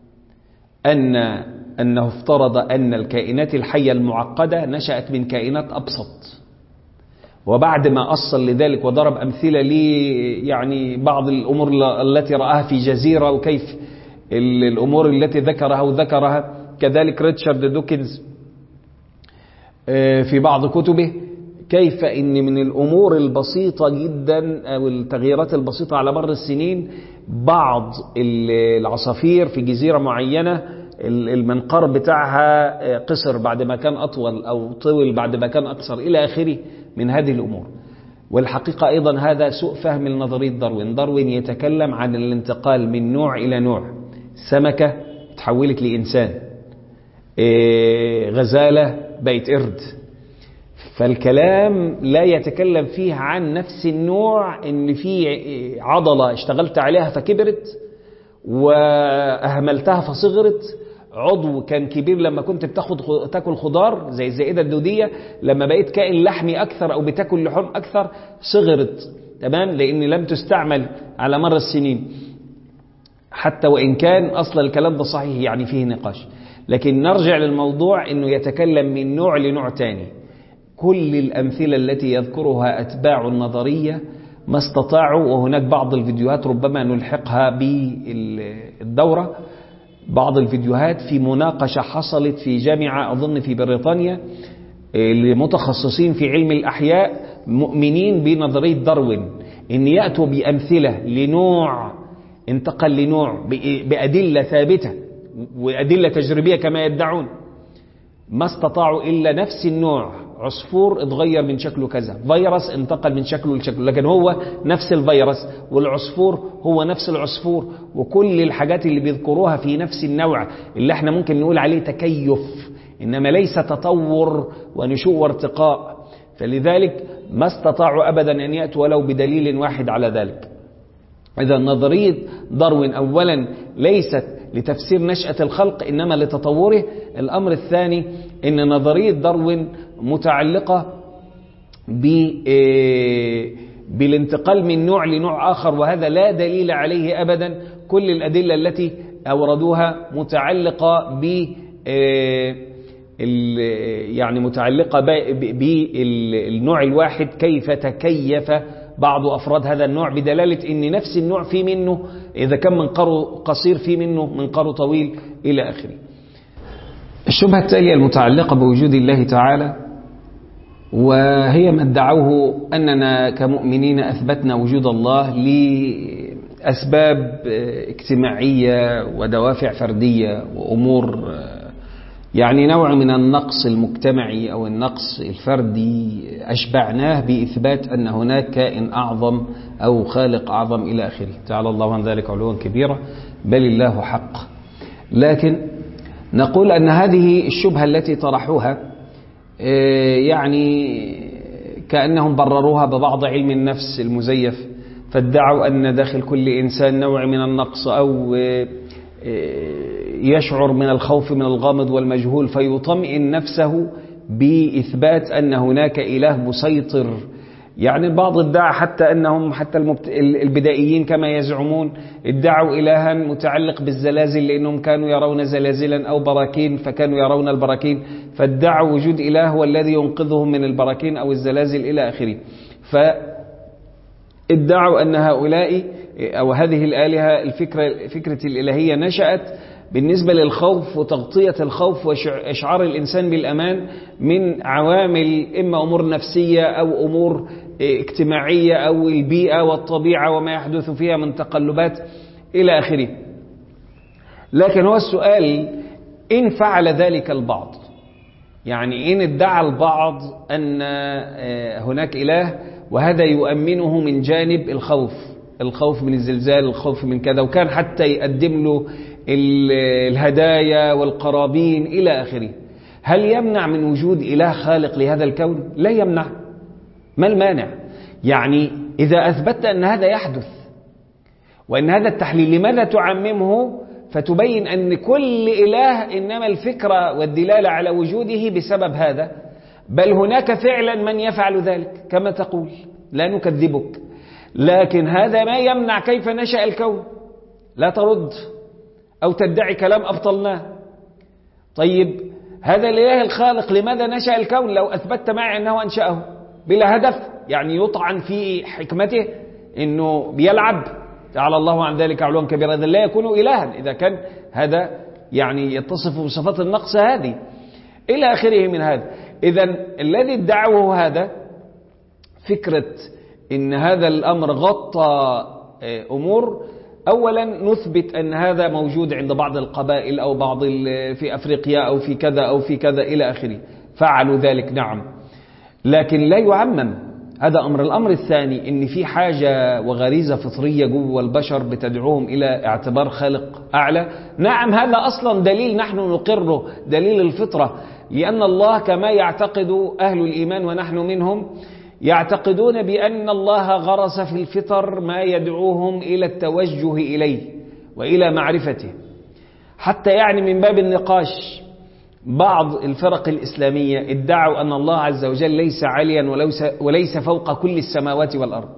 أنه افترض أن الكائنات الحية المعقدة نشأت من كائنات أبسط، وبعد ما أصل لذلك وضرب أمثلة يعني بعض الأمور التي رآها في جزيرة، وكيف الأمور التي ذكرها كذلك ريتشارد دوكنز في بعض كتبه، كيف إن من الأمور البسيطة جدا أو التغييرات البسيطة على مر السنين بعض العصافير في جزيرة معينة المنقار بتاعها قصر بعد ما كان أطول، أو طول بعد ما كان أقصر، إلى آخره من هذه الأمور. والحقيقة أيضا هذا سوء فهم لنظرية داروين. داروين يتكلم عن الانتقال من نوع إلى نوع، سمكة تحولت لإنسان، غزالة بقت قرد، فالكلام لا يتكلم فيه عن نفس النوع، ان في عضلة اشتغلت عليها فكبرت واهملتها فصغرت، عضو كان كبير لما كنت تاكل خضار زي الزائدة الدودية، لما بقيت كائن لحمي اكثر او بتاكل لحوم اكثر صغرت، تمام، لان لم تستعمل على مر السنين. حتى وان كان اصلا الكلام ده صحيح يعني فيه نقاش، لكن نرجع للموضوع انه يتكلم من نوع لنوع تاني. كل الأمثلة التي يذكرها أتباع النظرية ما استطاعوا، وهناك بعض الفيديوهات ربما نلحقها بالدورة، بعض الفيديوهات في مناقشة حصلت في جامعة أظن في بريطانيا لمتخصصين في علم الأحياء مؤمنين بنظرية داروين، إن يأتوا بأمثلة لنوع انتقل لنوع بأدلة ثابتة وأدلة تجريبية كما يدعون، ما استطاعوا إلا نفس النوع عصفور اتغير من شكله كذا، فيروس انتقل من شكله لشكله، لكن هو نفس الفيروس، والعصفور هو نفس العصفور، وكل الحاجات اللي بيذكروها في نفس النوع اللي احنا ممكن نقول عليه تكيف، إنما ليس تطور ونشوء وارتقاء. فلذلك ما استطاعوا أبدا أن يأتوا ولو بدليل واحد على ذلك. إذا نظرية داروين أولا ليست لتفسير نشأة الخلق إنما لتطوره. الأمر الثاني إن نظرية داروين متعلقة بالانتقال من نوع لنوع آخر، وهذا لا دليل عليه أبدا. كل الأدلة التي أوردوها متعلقة يعني متعلقة بالنوع الواحد، كيف تكيف بعض أفراد هذا النوع، بدلالة أن نفس النوع في منه إذا كان منقاره قصير في منه منقاره طويل إلى آخره. الشبهة التالية المتعلقة بوجود الله تعالى، وهي ما ادعوه أننا كمؤمنين أثبتنا وجود الله لأسباب اجتماعية ودوافع فردية وأمور يعني نوع من النقص المجتمعي أو النقص الفردي، أشبعناه بإثبات أن هناك كائن أعظم أو خالق أعظم إلى آخره. تعالى الله عن ذلك علوا كبيرا، بل الله حق. لكن نقول أن هذه الشبهة التي طرحوها يعني كأنهم برروها ببعض علم النفس المزيف، فادعوا أن داخل كل إنسان نوع من النقص أو يشعر من الخوف من الغامض والمجهول، فيطمئن نفسه بإثبات أن هناك إله مسيطر. يعني البعض ادعى حتى أنهم البدائيين كما يزعمون ادعوا إلها متعلق بالزلازل، لأنهم كانوا يرون زلازلا أو براكين فكانوا يرون البراكين، فادعوا وجود إله هو الذي ينقذهم من البراكين أو الزلازل إلى آخره. فادعوا أن هؤلاء أو هذه الآلهة فكرة الإلهية نشأت بالنسبة للخوف وتغطية الخوف وإشعار الإنسان بالأمان من عوامل إما أمور نفسية أو أمور اجتماعية أو البيئة والطبيعة وما يحدث فيها من تقلبات إلى آخره. لكن هو السؤال، إن فعل ذلك البعض، يعني إن ادعى البعض أن هناك إله وهذا يؤمنه من جانب الخوف من الزلزال، الخوف من كذا، وكان حتى يقدم له الهدايا والقرابين إلى آخره، هل يمنع من وجود إله خالق لهذا الكون؟ لا يمنع. ما المانع؟ يعني إذا أثبتت أن هذا يحدث وأن هذا التحليل، لماذا تعممه فتبين أن كل إله إنما الفكرة والدلالة على وجوده بسبب هذا؟ بل هناك فعلا من يفعل ذلك كما تقول، لا نكذبك، لكن هذا ما يمنع كيف نشأ الكون. لا ترد أو تدعي كلام أبطلناه. طيب هذا الإله الخالق لماذا نشأ الكون لو أثبتت معي أنه أنشأه بلا هدف؟ يعني يطعن في حكمته أنه بيلعب، تعالى الله عن ذلك علوا كبيرا، إذا لا يكون إلها، إذا كان هذا يعني يتصف بصفات النقص هذه إلى آخره من هذا. إذن الذي ادعوه هذا فكرة إن هذا الأمر غطى أمور. أولا نثبت أن هذا موجود عند بعض القبائل أو بعض في أفريقيا أو في كذا أو في كذا إلى آخره، فعلوا ذلك نعم، لكن لا يعمم. هذا أمر. الأمر الثاني إن في حاجة وغريزة فطرية جوه البشر بتدعوهم إلى اعتبار خالق أعلى. نعم هذا أصلا دليل نحن نقره، دليل الفطرة، لأن الله كما يعتقد أهل الإيمان ونحن منهم يعتقدون بأن الله غرس في الفطر ما يدعوهم إلى التوجه إليه وإلى معرفته. حتى يعني من باب النقاش بعض الفرق الإسلامية ادعوا أن الله عز وجل ليس عاليا وليس فوق كل السماوات والأرض.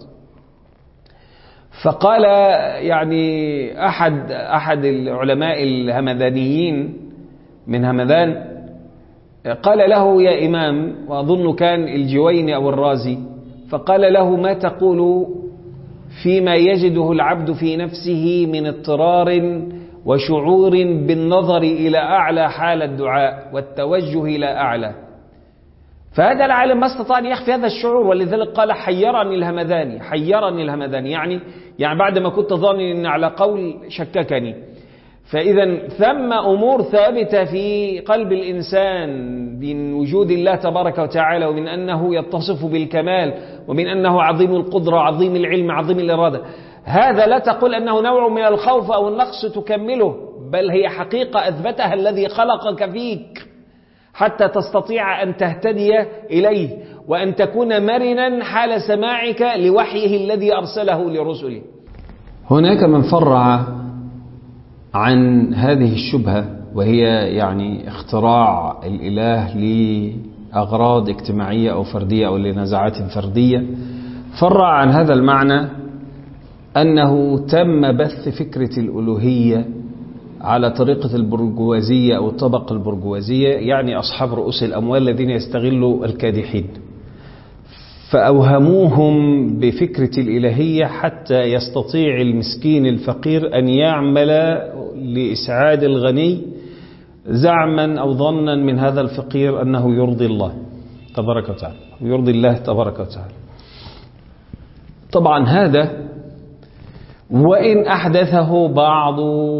فقال يعني أحد العلماء الهمذانيين من همذان، قال له يا إمام، وأظن كان الجويني أو الرازي، فقال له ما تقول فيما يجده العبد في نفسه من اضطرار وشعور بالنظر إلى أعلى حال الدعاء والتوجه إلى أعلى؟ فهذا العالم ما استطاع أن يخفي هذا الشعور، ولذلك قال حيرني الهمذاني. يعني بعد ما كنت ظاني أن على قول شككني. فإذا ثم أمور ثابتة في قلب الإنسان من وجود الله تبارك وتعالى، ومن أنه يتصف بالكمال، ومن أنه عظيم القدرة، عظيم العلم، عظيم الإرادة. هذا لا تقول أنه نوع من الخوف أو النقص تكمله، بل هي حقيقة أثبتها الذي خلقك فيك حتى تستطيع أن تهتدي إليه، وأن تكون مرنا حال سماعك لوحيه الذي أرسله لرسله. هناك من فرع عن هذه الشبهة، وهي يعني اختراع الإله لأغراض اجتماعية أو فردية أو لنزعات فردية، فرع عن هذا المعنى أنه تم بث فكرة الألوهية على طريقة البرجوازية أو الطبقة البرجوازية، يعني أصحاب رؤوس الأموال الذين يستغلوا الكادحين، فأوهموهم بفكرة الإلهية حتى يستطيع المسكين الفقير أن يعمل لإسعاد الغني، زعما أو ظنا من هذا الفقير أنه يرضي الله تبارك وتعالى، ويرضي الله تبارك وتعالى. طبعا هذا وإن أحدثه بعض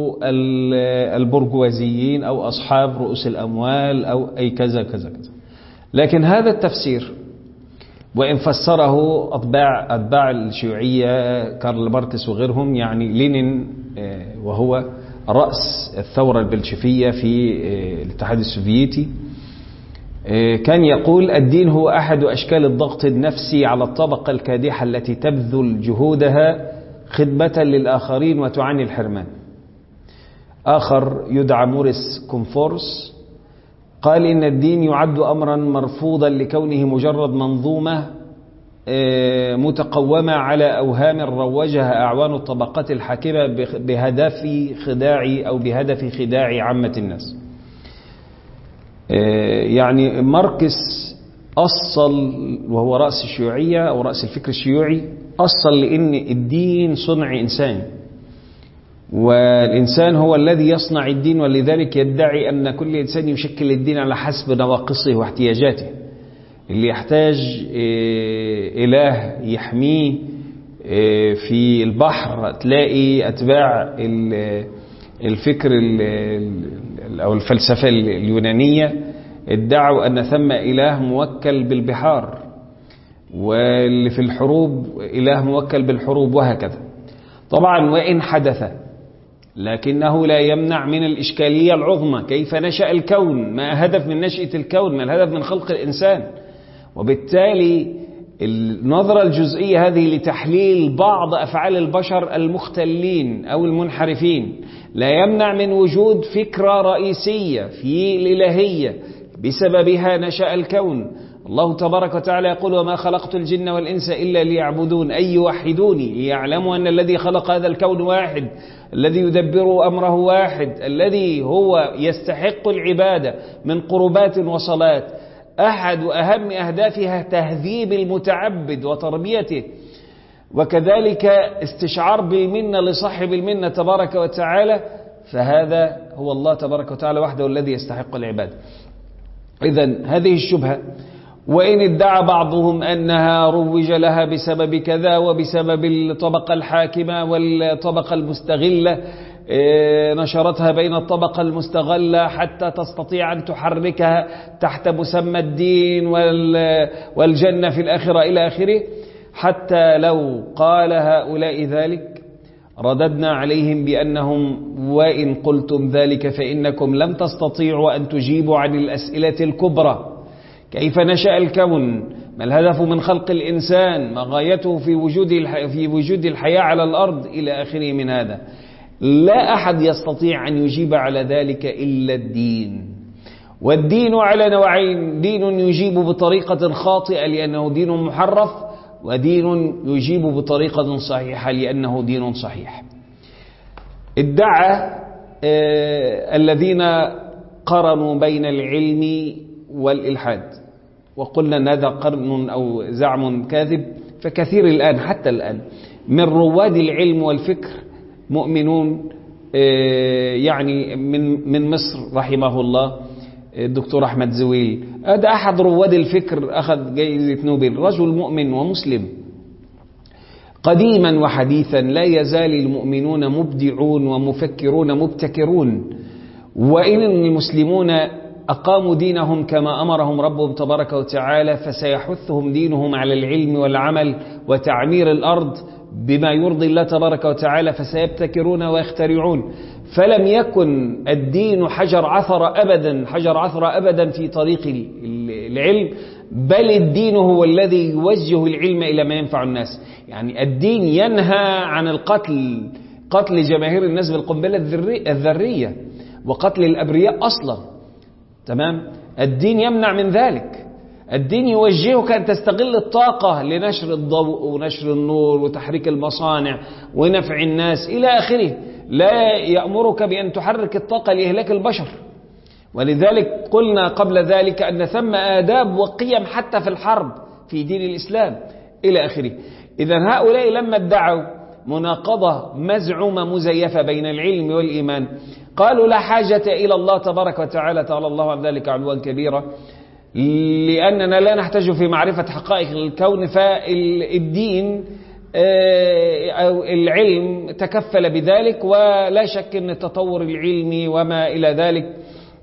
البرجوازيين أو أصحاب رؤوس الأموال أو أي كذا كذا كذا، لكن هذا التفسير وإن فسره أتباع الشيوعية كارل ماركس وغيرهم، يعني لينين وهو رأس الثورة البلشفية في الاتحاد السوفيتي، كان يقول الدين هو أحد أشكال الضغط النفسي على الطبقة الكادحة التي تبذل جهودها خدمة للآخرين وتعاني الحرمان. آخر يدعى موريس كونفورس قال إن الدين يعد أمرا مرفوضا لكونه مجرد منظومة متقومة على أوهام روجها أعوان الطبقات الحاكمة بهدف خداع عامة الناس. يعني ماركس أصل، وهو رأس الشيوعية أو رأس الفكر الشيوعي، أصل لأن الدين صنع إنسان، والإنسان هو الذي يصنع الدين، ولذلك يدعي أن كل إنسان يشكل الدين على حسب نواقصه واحتياجاته. اللي يحتاج إله يحميه في البحر، تلاقي أتباع الفكر أو الفلسفة اليونانية ادعوا أن ثم إله موكل بالبحار، واللي في الحروب إله موكل بالحروب، وهكذا. طبعا وإن حدث، لكنه لا يمنع من الإشكالية العظمى، كيف نشأ الكون؟ ما هدف من نشأة الكون؟ ما الهدف من خلق الإنسان؟ وبالتالي النظرة الجزئية هذه لتحليل بعض أفعال البشر المختلين أو المنحرفين لا يمنع من وجود فكرة رئيسية في الإلهية بسببها نشأ الكون. الله تبارك وتعالى يقول وما خلقت الجن والإنس إلا ليعبدون، أي يوحدوني، ليعلموا أن الذي خلق هذا الكون واحد، الذي يدبر أمره واحد، الذي هو يستحق العبادة من قربات وصلاة. أحد أهم أهدافها تهذيب المتعبد وتربيته، وكذلك استشعار بالمنة لصاحب المنة تبارك وتعالى، فهذا هو الله تبارك وتعالى وحده الذي يستحق العبادة. إذن هذه الشبهة، وإن ادعى بعضهم أنها روج لها بسبب كذا وبسبب الطبقة الحاكمة والطبقة المستغلة، نشرتها بين الطبقة المستغلة حتى تستطيع أن تحركها تحت مسمى الدين والجنة في الآخرة إلى آخره، حتى لو قال هؤلاء ذلك رددنا عليهم بأنهم وإن قلتم ذلك فإنكم لم تستطيعوا أن تجيبوا عن الأسئلة الكبرى: كيف نشأ الكون؟ ما الهدف من خلق الإنسان؟ ما غايته في وجود الحياة على الأرض؟ إلى آخره من هذا. لا أحد يستطيع أن يجيب على ذلك إلا الدين. والدين على نوعين: دين يجيب بطريقة خاطئة لأنه دين محرف، ودين يجيب بطريقة صحيحة لأنه دين صحيح. ادعى الذين قرنوا بين العلم والإلحاد، وقلنا أن هذا قرن أو زعم كاذب، فكثير الآن حتى الآن من رواد العلم والفكر مؤمنون، يعني من مصر رحمه الله الدكتور أحمد زويل، هذا أحد رواد الفكر، أخذ جائزة نوبل، رجل مؤمن ومسلم، قديما وحديثا لا يزال المؤمنون مبدعون ومفكرون مبتكرون، وإن المسلمون أقاموا دينهم كما أمرهم ربهم تبارك وتعالى فسيحثهم دينهم على العلم والعمل وتعمير الأرض بما يرضي الله تبارك وتعالى، فسيبتكرون ويخترعون. فلم يكن الدين حجر عثر أبدا في طريق العلم، بل الدين هو الذي يوجه العلم إلى ما ينفع الناس. يعني الدين ينهى عن قتل جماهير الناس بالقنبلة الذرية وقتل الأبرياء أصلا. تمام؟ الدين يمنع من ذلك. الدين يوجهك أن تستغل الطاقة لنشر الضوء ونشر النور وتحريك المصانع ونفع الناس إلى آخره، لا يأمرك بأن تحرك الطاقة لإهلاك البشر. ولذلك قلنا قبل ذلك أن ثم آداب وقيم حتى في الحرب في دين الإسلام إلى آخره. إذن هؤلاء لما ادعوا مناقضة مزعومة مزيفة بين العلم والإيمان قالوا لا حاجة إلى الله تبارك وتعالى، تعالى الله عن ذلك علوا كبيرا، لأننا لا نحتاج في معرفة حقائق الكون، فالدين أو العلم تكفل بذلك، ولا شك أن التطور العلمي وما إلى ذلك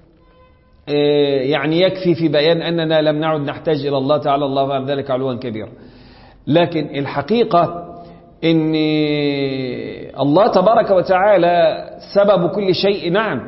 يعني يكفي في بيان أننا لم نعد نحتاج إلى الله تعالى الله عن ذلك علوا كبيرا. لكن الحقيقة أن الله تبارك وتعالى سبب كل شيء. نعم،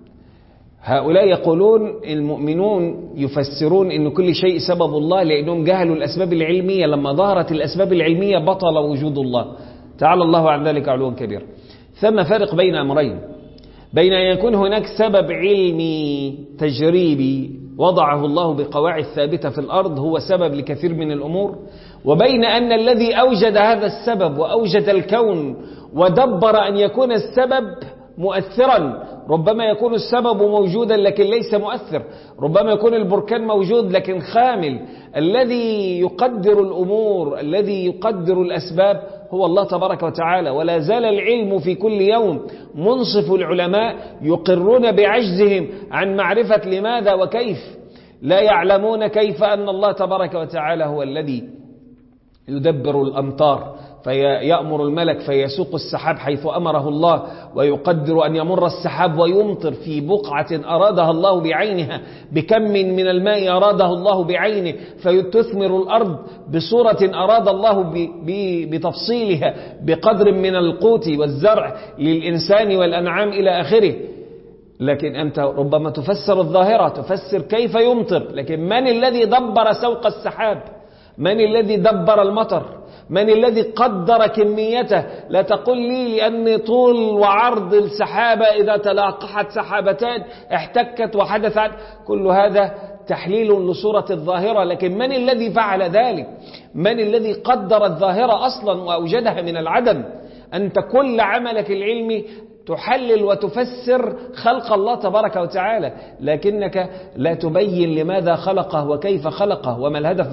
هؤلاء يقولون المؤمنون يفسرون أن كل شيء سبب الله لأنهم جهلوا الأسباب العلمية. لما ظهرت الأسباب العلمية بطل وجود الله تعالى الله عن ذلك علوا كبيرا. ثم فرق بين أمرين، بين أن يكون هناك سبب علمي تجريبي وضعه الله بقواعد ثابتة في الأرض هو سبب لكثير من الأمور، وبين أن الذي أوجد هذا السبب وأوجد الكون ودبر أن يكون السبب مؤثرا. ربما يكون السبب موجودا لكن ليس مؤثر، ربما يكون البركان موجود لكن خامل. الذي يقدر الأمور، الذي يقدر الأسباب هو الله تبارك وتعالى. ولا زال العلم في كل يوم منصف العلماء يقرون بعجزهم عن معرفة لماذا وكيف، لا يعلمون كيف أن الله تبارك وتعالى هو الذي يدبر الأمطار، فيأمر الملك فيسوق السحاب حيث أمره الله، ويقدر أن يمر السحاب ويمطر في بقعة أرادها الله بعينها بكم من الماء أراده الله بعينه، فتثمر الأرض بصورة أراد الله بتفصيلها بقدر من القوت والزرع للإنسان والأنعام إلى آخره. لكن أنت ربما تفسر الظاهرة، تفسر كيف يمطر، لكن من الذي دبر سوق السحاب؟ من الذي دبر المطر؟ من الذي قدر كميته؟ لا تقل لي لأن طول وعرض السحابة إذا تلاقحت سحابتان احتكت وحدثت، كل هذا تحليل لصورة الظاهرة. لكن من الذي فعل ذلك؟ من الذي قدر الظاهرة أصلا وأوجدها من العدم؟ أنت كل عملك العلمي تحلل وتفسر خلق الله تبارك وتعالى، لكنك لا تبين لماذا خلقه وكيف خلقه وما الهدف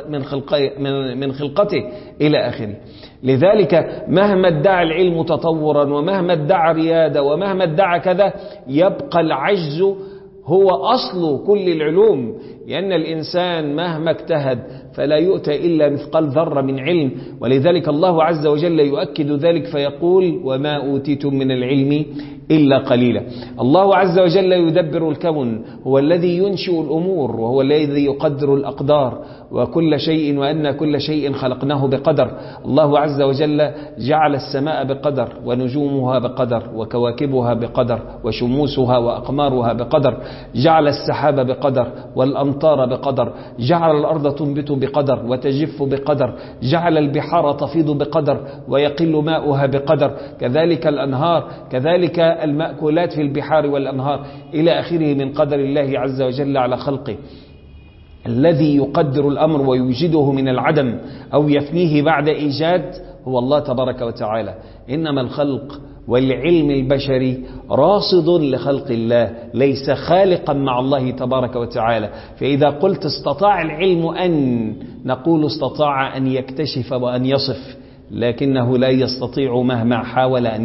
من خلقته إلى آخره. لذلك مهما ادعى العلم تطورا ومهما ادعى ريادة ومهما ادعى كذا، يبقى العجز هو أصل كل العلوم، لأن الإنسان مهما اجتهد فلا يؤتى إلا مثقال ذرة من علم. ولذلك الله عز وجل يؤكد ذلك فيقول وما أوتيتم من العلم إلا قليلا. الله عز وجل يدبر الكون، هو الذي ينشئ الأمور وهو الذي يقدر الأقدار وكل شيء، وأن كل شيء خلقناه بقدر. الله عز وجل جعل السماء بقدر ونجومها بقدر وكواكبها بقدر وشموسها وأقمارها بقدر، جعل السحاب بقدر والأمطار بقدر، جعل الأرض تنبت بقدر وتجف بقدر، جعل البحار تفيض بقدر ويقل ماؤها بقدر، كذلك الأنهار، كذلك المأكولات في البحار والأنهار إلى آخره من قدر الله عز وجل على خلقه. الذي يقدر الأمر ويوجده من العدم أو يفنيه بعد إيجاد هو الله تبارك وتعالى. إنما الخلق والعلم البشري راصد لخلق الله، ليس خالقا مع الله تبارك وتعالى. فإذا قلت استطاع العلم أن، نقول استطاع أن يكتشف وأن يصف، لكنه لا يستطيع مهما حاول أن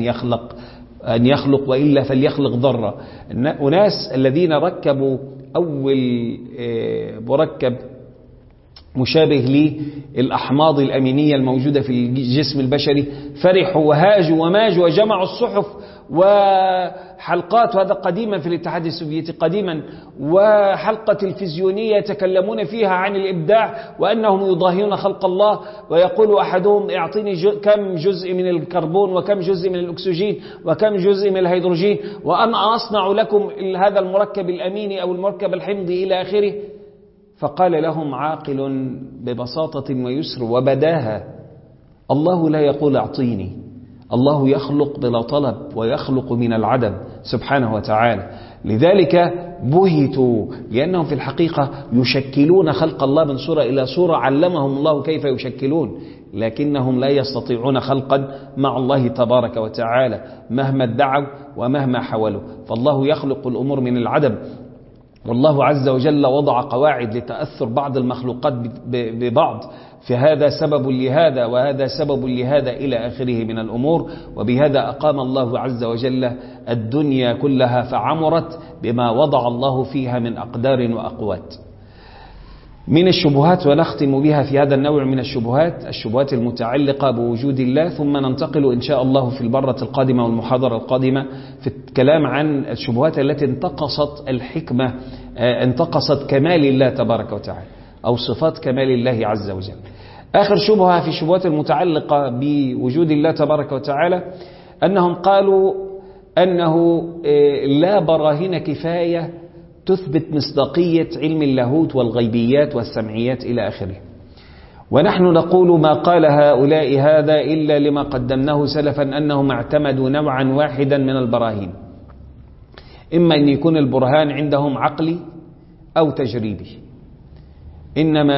يخلق وإلا فليخلق ذرة. أناس الذين ركبوا أول مركب مشابه للأحماض الأمينية الموجودة في الجسم البشري، فرحوا وهاجوا وماجوا وجمعوا الصحف وحلقات، وهذا قديما في الاتحاد السوفيتي قديما، وحلقة تلفزيونية يتكلمون فيها عن الإبداع وأنهم يضاهون خلق الله، ويقول أحدهم اعطيني كم جزء من الكربون وكم جزء من الأكسجين وكم جزء من الهيدروجين وأنا أصنع لكم هذا المركب الأميني أو المركب الحمضي إلى آخره. فقال لهم عاقل ببساطة ويسر وبداهة: الله لا يقول اعطيني، الله يخلق بلا طلب ويخلق من العدم سبحانه وتعالى. لذلك بهتوا، لأنهم في الحقيقة يشكلون خلق الله من صورة إلى صورة، علمهم الله كيف يشكلون، لكنهم لا يستطيعون خلقا مع الله تبارك وتعالى مهما ادعوا ومهما حاولوا. فالله يخلق الأمور من العدم، والله عز وجل وضع قواعد لتأثر بعض المخلوقات ببعض، فهذا سبب لهذا وهذا سبب لهذا إلى آخره من الأمور. وبهذا أقام الله عز وجل الدنيا كلها فعمرت بما وضع الله فيها من أقدار وأقوات. من الشبهات، ونختم بها في هذا النوع من الشبهات المتعلقة بوجود الله، ثم ننتقل إن شاء الله في المرة القادمة والمحاضرة القادمة في الكلام عن الشبهات التي انتقصت الحكمة، انتقصت كمال الله تبارك وتعالى أو صفات كمال الله عز وجل. آخر شبهة في الشبهات المتعلقة بوجود الله تبارك وتعالى أنهم قالوا أنه لا براهين كفاية تثبت مصداقية علم اللاهوت والغيبيات والسمعيات إلى آخره. ونحن نقول ما قال هؤلاء هذا إلا لما قدمناه سلفا، أنهم اعتمدوا نوعا واحدا من البراهين، إما أن يكون البرهان عندهم عقلي أو تجريبي. إنما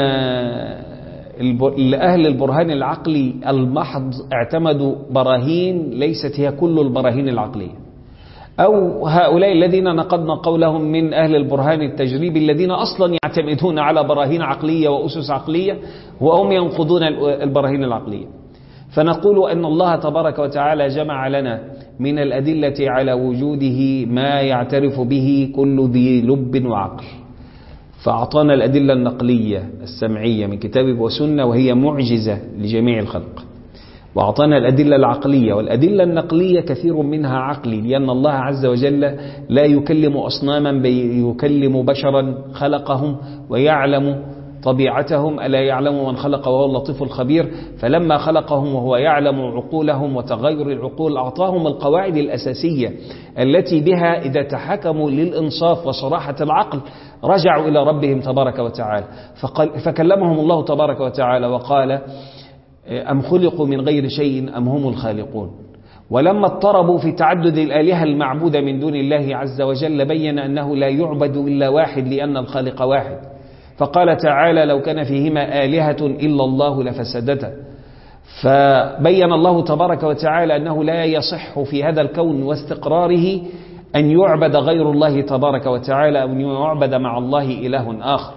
أهل البرهان العقلي المحض اعتمدوا براهين ليست هي كل البراهين العقلية، أو هؤلاء الذين نقضنا قولهم من أهل البرهان التجريبي الذين أصلا يعتمدون على براهين عقلية وأسس عقلية وهم ينقضون البراهين العقلية. فنقول أن الله تبارك وتعالى جمع لنا من الأدلة على وجوده ما يعترف به كل ذي لب وعقل، فأعطانا الأدلة النقلية السمعية من كتاب وسنة وهي معجزة لجميع الخلق، وأعطانا الأدلة العقلية، والأدلة النقلية كثير منها عقلي، لأن الله عز وجل لا يكلم أصناما يكلم بشرا خلقهم ويعلم طبيعتهم، ألا يعلم من خلق وهو اللطيف الخبير. فلما خلقهم وهو يعلم عقولهم وتغير العقول أعطاهم القواعد الأساسية التي بها إذا تحكموا للإنصاف وصراحة العقل رجعوا إلى ربهم تبارك وتعالى. فكلمهم الله تبارك وتعالى وقال: أم خلقوا من غير شيء أم هم الخالقون. ولما اضطربوا في تعدد الآلهة المعبودة من دون الله عز وجل بين أنه لا يعبد إلا واحد لأن الخالق واحد، فقال تعالى: لو كان فيهما آلهة إلا الله لفسدتا. فبين الله تبارك وتعالى أنه لا يصح في هذا الكون واستقراره أن يعبد غير الله تبارك وتعالى أو أن يعبد مع الله إله آخر.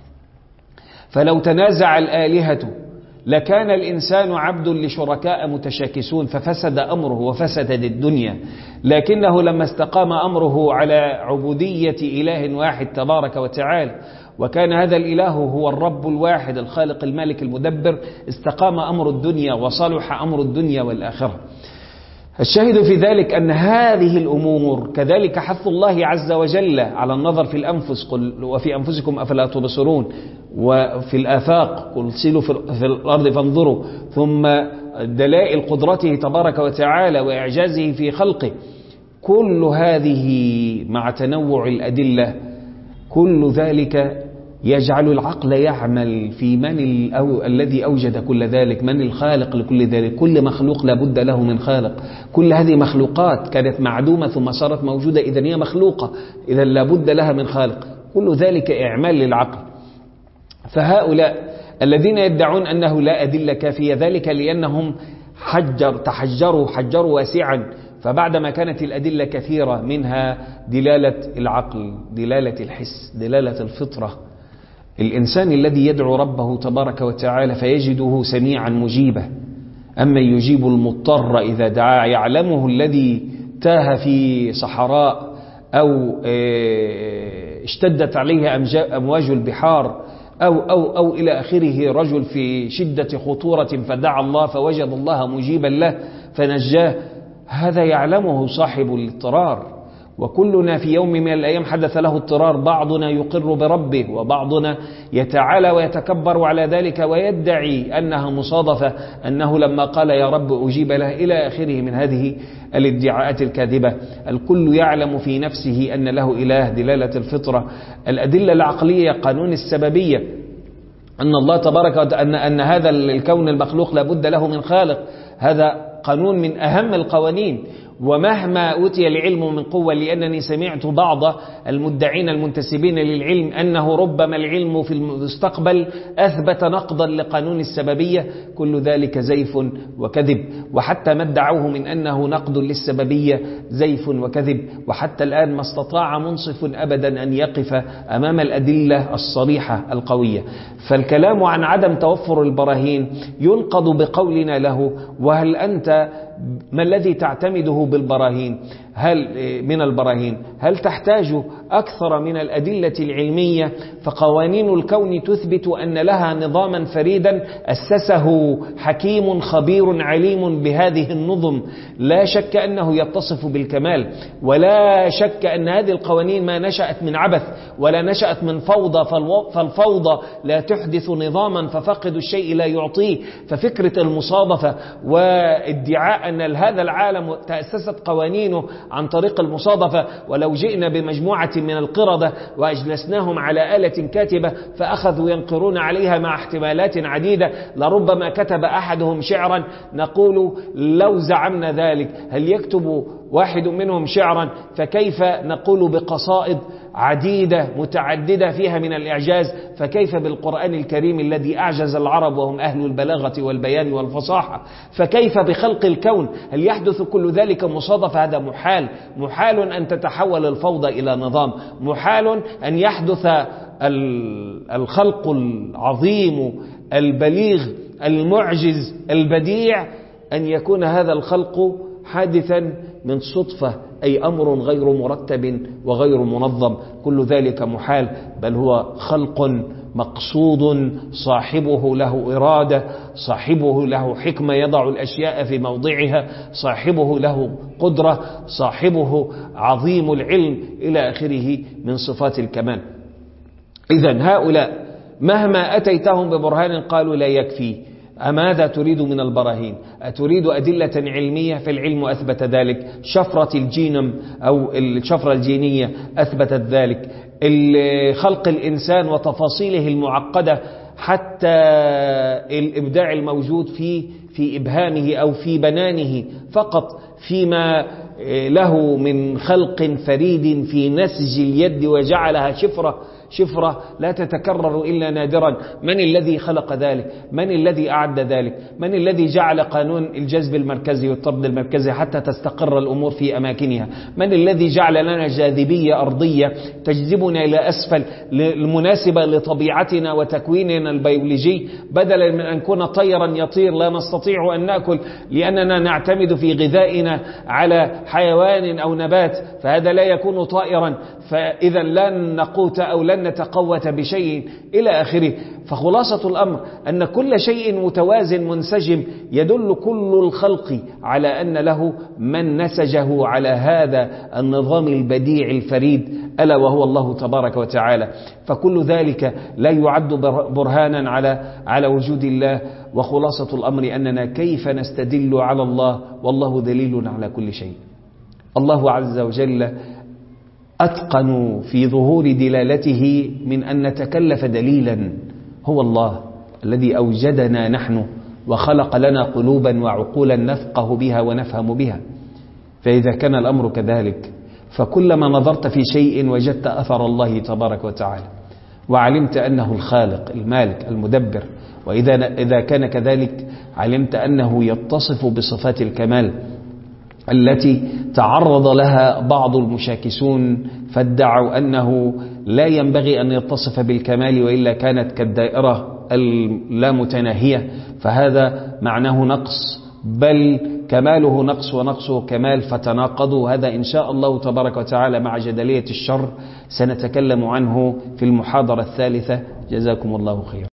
فلو تنازع الآلهة لكان الإنسان عبد لشركاء متشاكسون ففسد أمره وفسدت الدنيا، لكنه لما استقام أمره على عبودية إله واحد تبارك وتعالى، وكان هذا الإله هو الرب الواحد الخالق المالك المدبر، استقام أمر الدنيا وصلح أمر الدنيا والآخرة. الشاهد في ذلك أن هذه الأمور كذلك حث الله عز وجل على النظر في الأنفس، قل وفي أنفسكم أفلا تبصرون، وفي الآفاق قل سيلوا في الأرض فانظروا، ثم دلائل قدرته تبارك وتعالى وإعجازه في خلقه. كل هذه مع تنوع الأدلة كل ذلك يجعل العقل يعمل في من الذي أوجد كل ذلك، من الخالق لكل ذلك. كل مخلوق لابد له من خالق، كل هذه مخلوقات كانت معدومة ثم صارت موجودة، إذن هي مخلوقة، إذن لابد لها من خالق. كل ذلك إعمال للعقل. فهؤلاء الذين يدعون أنه لا أدلة كافية ذلك لأنهم حجروا واسعا، فبعدما كانت الأدلة كثيرة منها دلالة العقل، دلالة الحس، دلالة الفطرة. الإنسان الذي يدعو ربه تبارك وتعالى فيجده سميعا مجيبا، أما يجيب المضطر إذا دعا، يعلمه الذي تاه في صحراء أو اشتدت عليه أمواج البحار أو إلى آخره، رجل في شدة خطورة فدعا الله فوجد الله مجيبا له فنجاه، هذا يعلمه صاحب الاضطرار. وكلنا في يوم من الأيام حدث له اضطرار، بعضنا يقر بربه وبعضنا يتعالى ويتكبر على ذلك ويدعي أنها مصادفة، أنه لما قال يا رب أجيب له، إلى آخره من هذه الادعاءات الكاذبة. الكل يعلم في نفسه أن له إله، دلالة الفطرة، الأدلة العقلية، قانون السببية، أن الله تبارك وتعالى أن هذا الكون المخلوق لابد له من خالق، هذا قانون من أهم القوانين. ومهما أوتي العلم من قوة، لأنني سمعت بعض المدعين المنتسبين للعلم أنه ربما العلم في المستقبل أثبت نقضا لقانون السببية، كل ذلك زيف وكذب. وحتى ما ادعوه من أنه نقض للسببية زيف وكذب، وحتى الآن ما استطاع منصف أبدا أن يقف أمام الأدلة الصريحة القوية. فالكلام عن عدم توفر البراهين ينقض بقولنا له: وهل أنت ما الذي تعتمده بالبراهين؟ من البراهين هل تحتاج أكثر من الأدلة العلمية؟ فقوانين الكون تثبت أن لها نظاما فريدا أسسه حكيم خبير عليم بهذه النظم، لا شك أنه يتصف بالكمال، ولا شك أن هذه القوانين ما نشأت من عبث ولا نشأت من فوضى، فالفوضى لا تحدث نظاما ففقد الشيء لا يعطيه. ففكرة المصادفة وادعاء أن هذا العالم تأسست قوانينه عن طريق المصادفة، ولو جئنا بمجموعة من القردة وأجلسناهم على آلة كاتبة فأخذوا ينقرون عليها مع احتمالات عديدة، لربما كتب أحدهم شعرا، نقول لو زعمنا ذلك هل يكتب واحد منهم شعرا؟ فكيف نقول بقصائد عديدة متعددة فيها من الإعجاز؟ فكيف بالقرآن الكريم الذي أعجز العرب وهم أهل البلاغة والبيان والفصاحة؟ فكيف بخلق الكون؟ هل يحدث كل ذلك مصادفة؟ هذا محال أن تتحول الفوضى إلى نظام، محال أن يحدث الخلق العظيم البليغ المعجز البديع أن يكون هذا الخلق حادثا من صدفة، أي أمر غير مرتب وغير منظم، كل ذلك محال، بل هو خلق مقصود، صاحبه له إرادة، صاحبه له حكمة يضع الأشياء في موضعها، صاحبه له قدرة، صاحبه عظيم العلم، إلى آخره من صفات الكمال. إذن هؤلاء مهما أتيتهم ببرهان قالوا لا يكفي. ماذا تريد من البراهين؟ أتريد أدلة علمية؟ فالعلم أثبت ذلك، شفرة الجينوم أو الشفرة الجينية أثبتت ذلك، خلق الإنسان وتفاصيله المعقدة، حتى الإبداع الموجود في إبهامه أو في بنانه فقط، فيما له من خلق فريد في نسج اليد وجعلها شفرة لا تتكرر إلا نادرا. من الذي خلق ذلك؟ من الذي أعد ذلك؟ من الذي جعل قانون الجذب المركزي والطرد المركزي حتى تستقر الأمور في أماكنها؟ من الذي جعل لنا جاذبية أرضية تجذبنا إلى أسفل المناسبة لطبيعتنا وتكويننا البيولوجي، بدلا من أن نكون طيرا يطير لا نستطيع أن نأكل لأننا نعتمد في غذائنا على حيوان أو نبات، فهذا لا يكون طائرا، فإذا لن نقوت أو لن نتقوت بشيء إلى آخره. فخلاصة الأمر أن كل شيء متوازن منسجم، يدل كل الخلق على أن له من نسجه على هذا النظام البديع الفريد، ألا وهو الله تبارك وتعالى. فكل ذلك لا يعد برهانا على وجود الله. وخلاصة الأمر أننا كيف نستدل على الله والله دليل على كل شيء. الله عز وجل أتقن في ظهور دلالته من أن نتكلف دليلا، هو الله الذي أوجدنا نحن وخلق لنا قلوبا وعقولا نفقه بها ونفهم بها. فإذا كان الأمر كذلك فكلما نظرت في شيء وجدت أثر الله تبارك وتعالى وعلمت أنه الخالق المالك المدبر، وإذا كان كذلك علمت أنه يتصف بصفات الكمال التي تعرض لها بعض المشاكسون فادعوا أنه لا ينبغي أن يتصف بالكمال وإلا كانت كالدائرة اللامتناهية، فهذا معناه نقص، بل كماله نقص ونقصه كمال، فتناقضوا. هذا إن شاء الله تبارك وتعالى مع جدلية الشر سنتكلم عنه في المحاضرة الثالثة. جزاكم الله خيرا.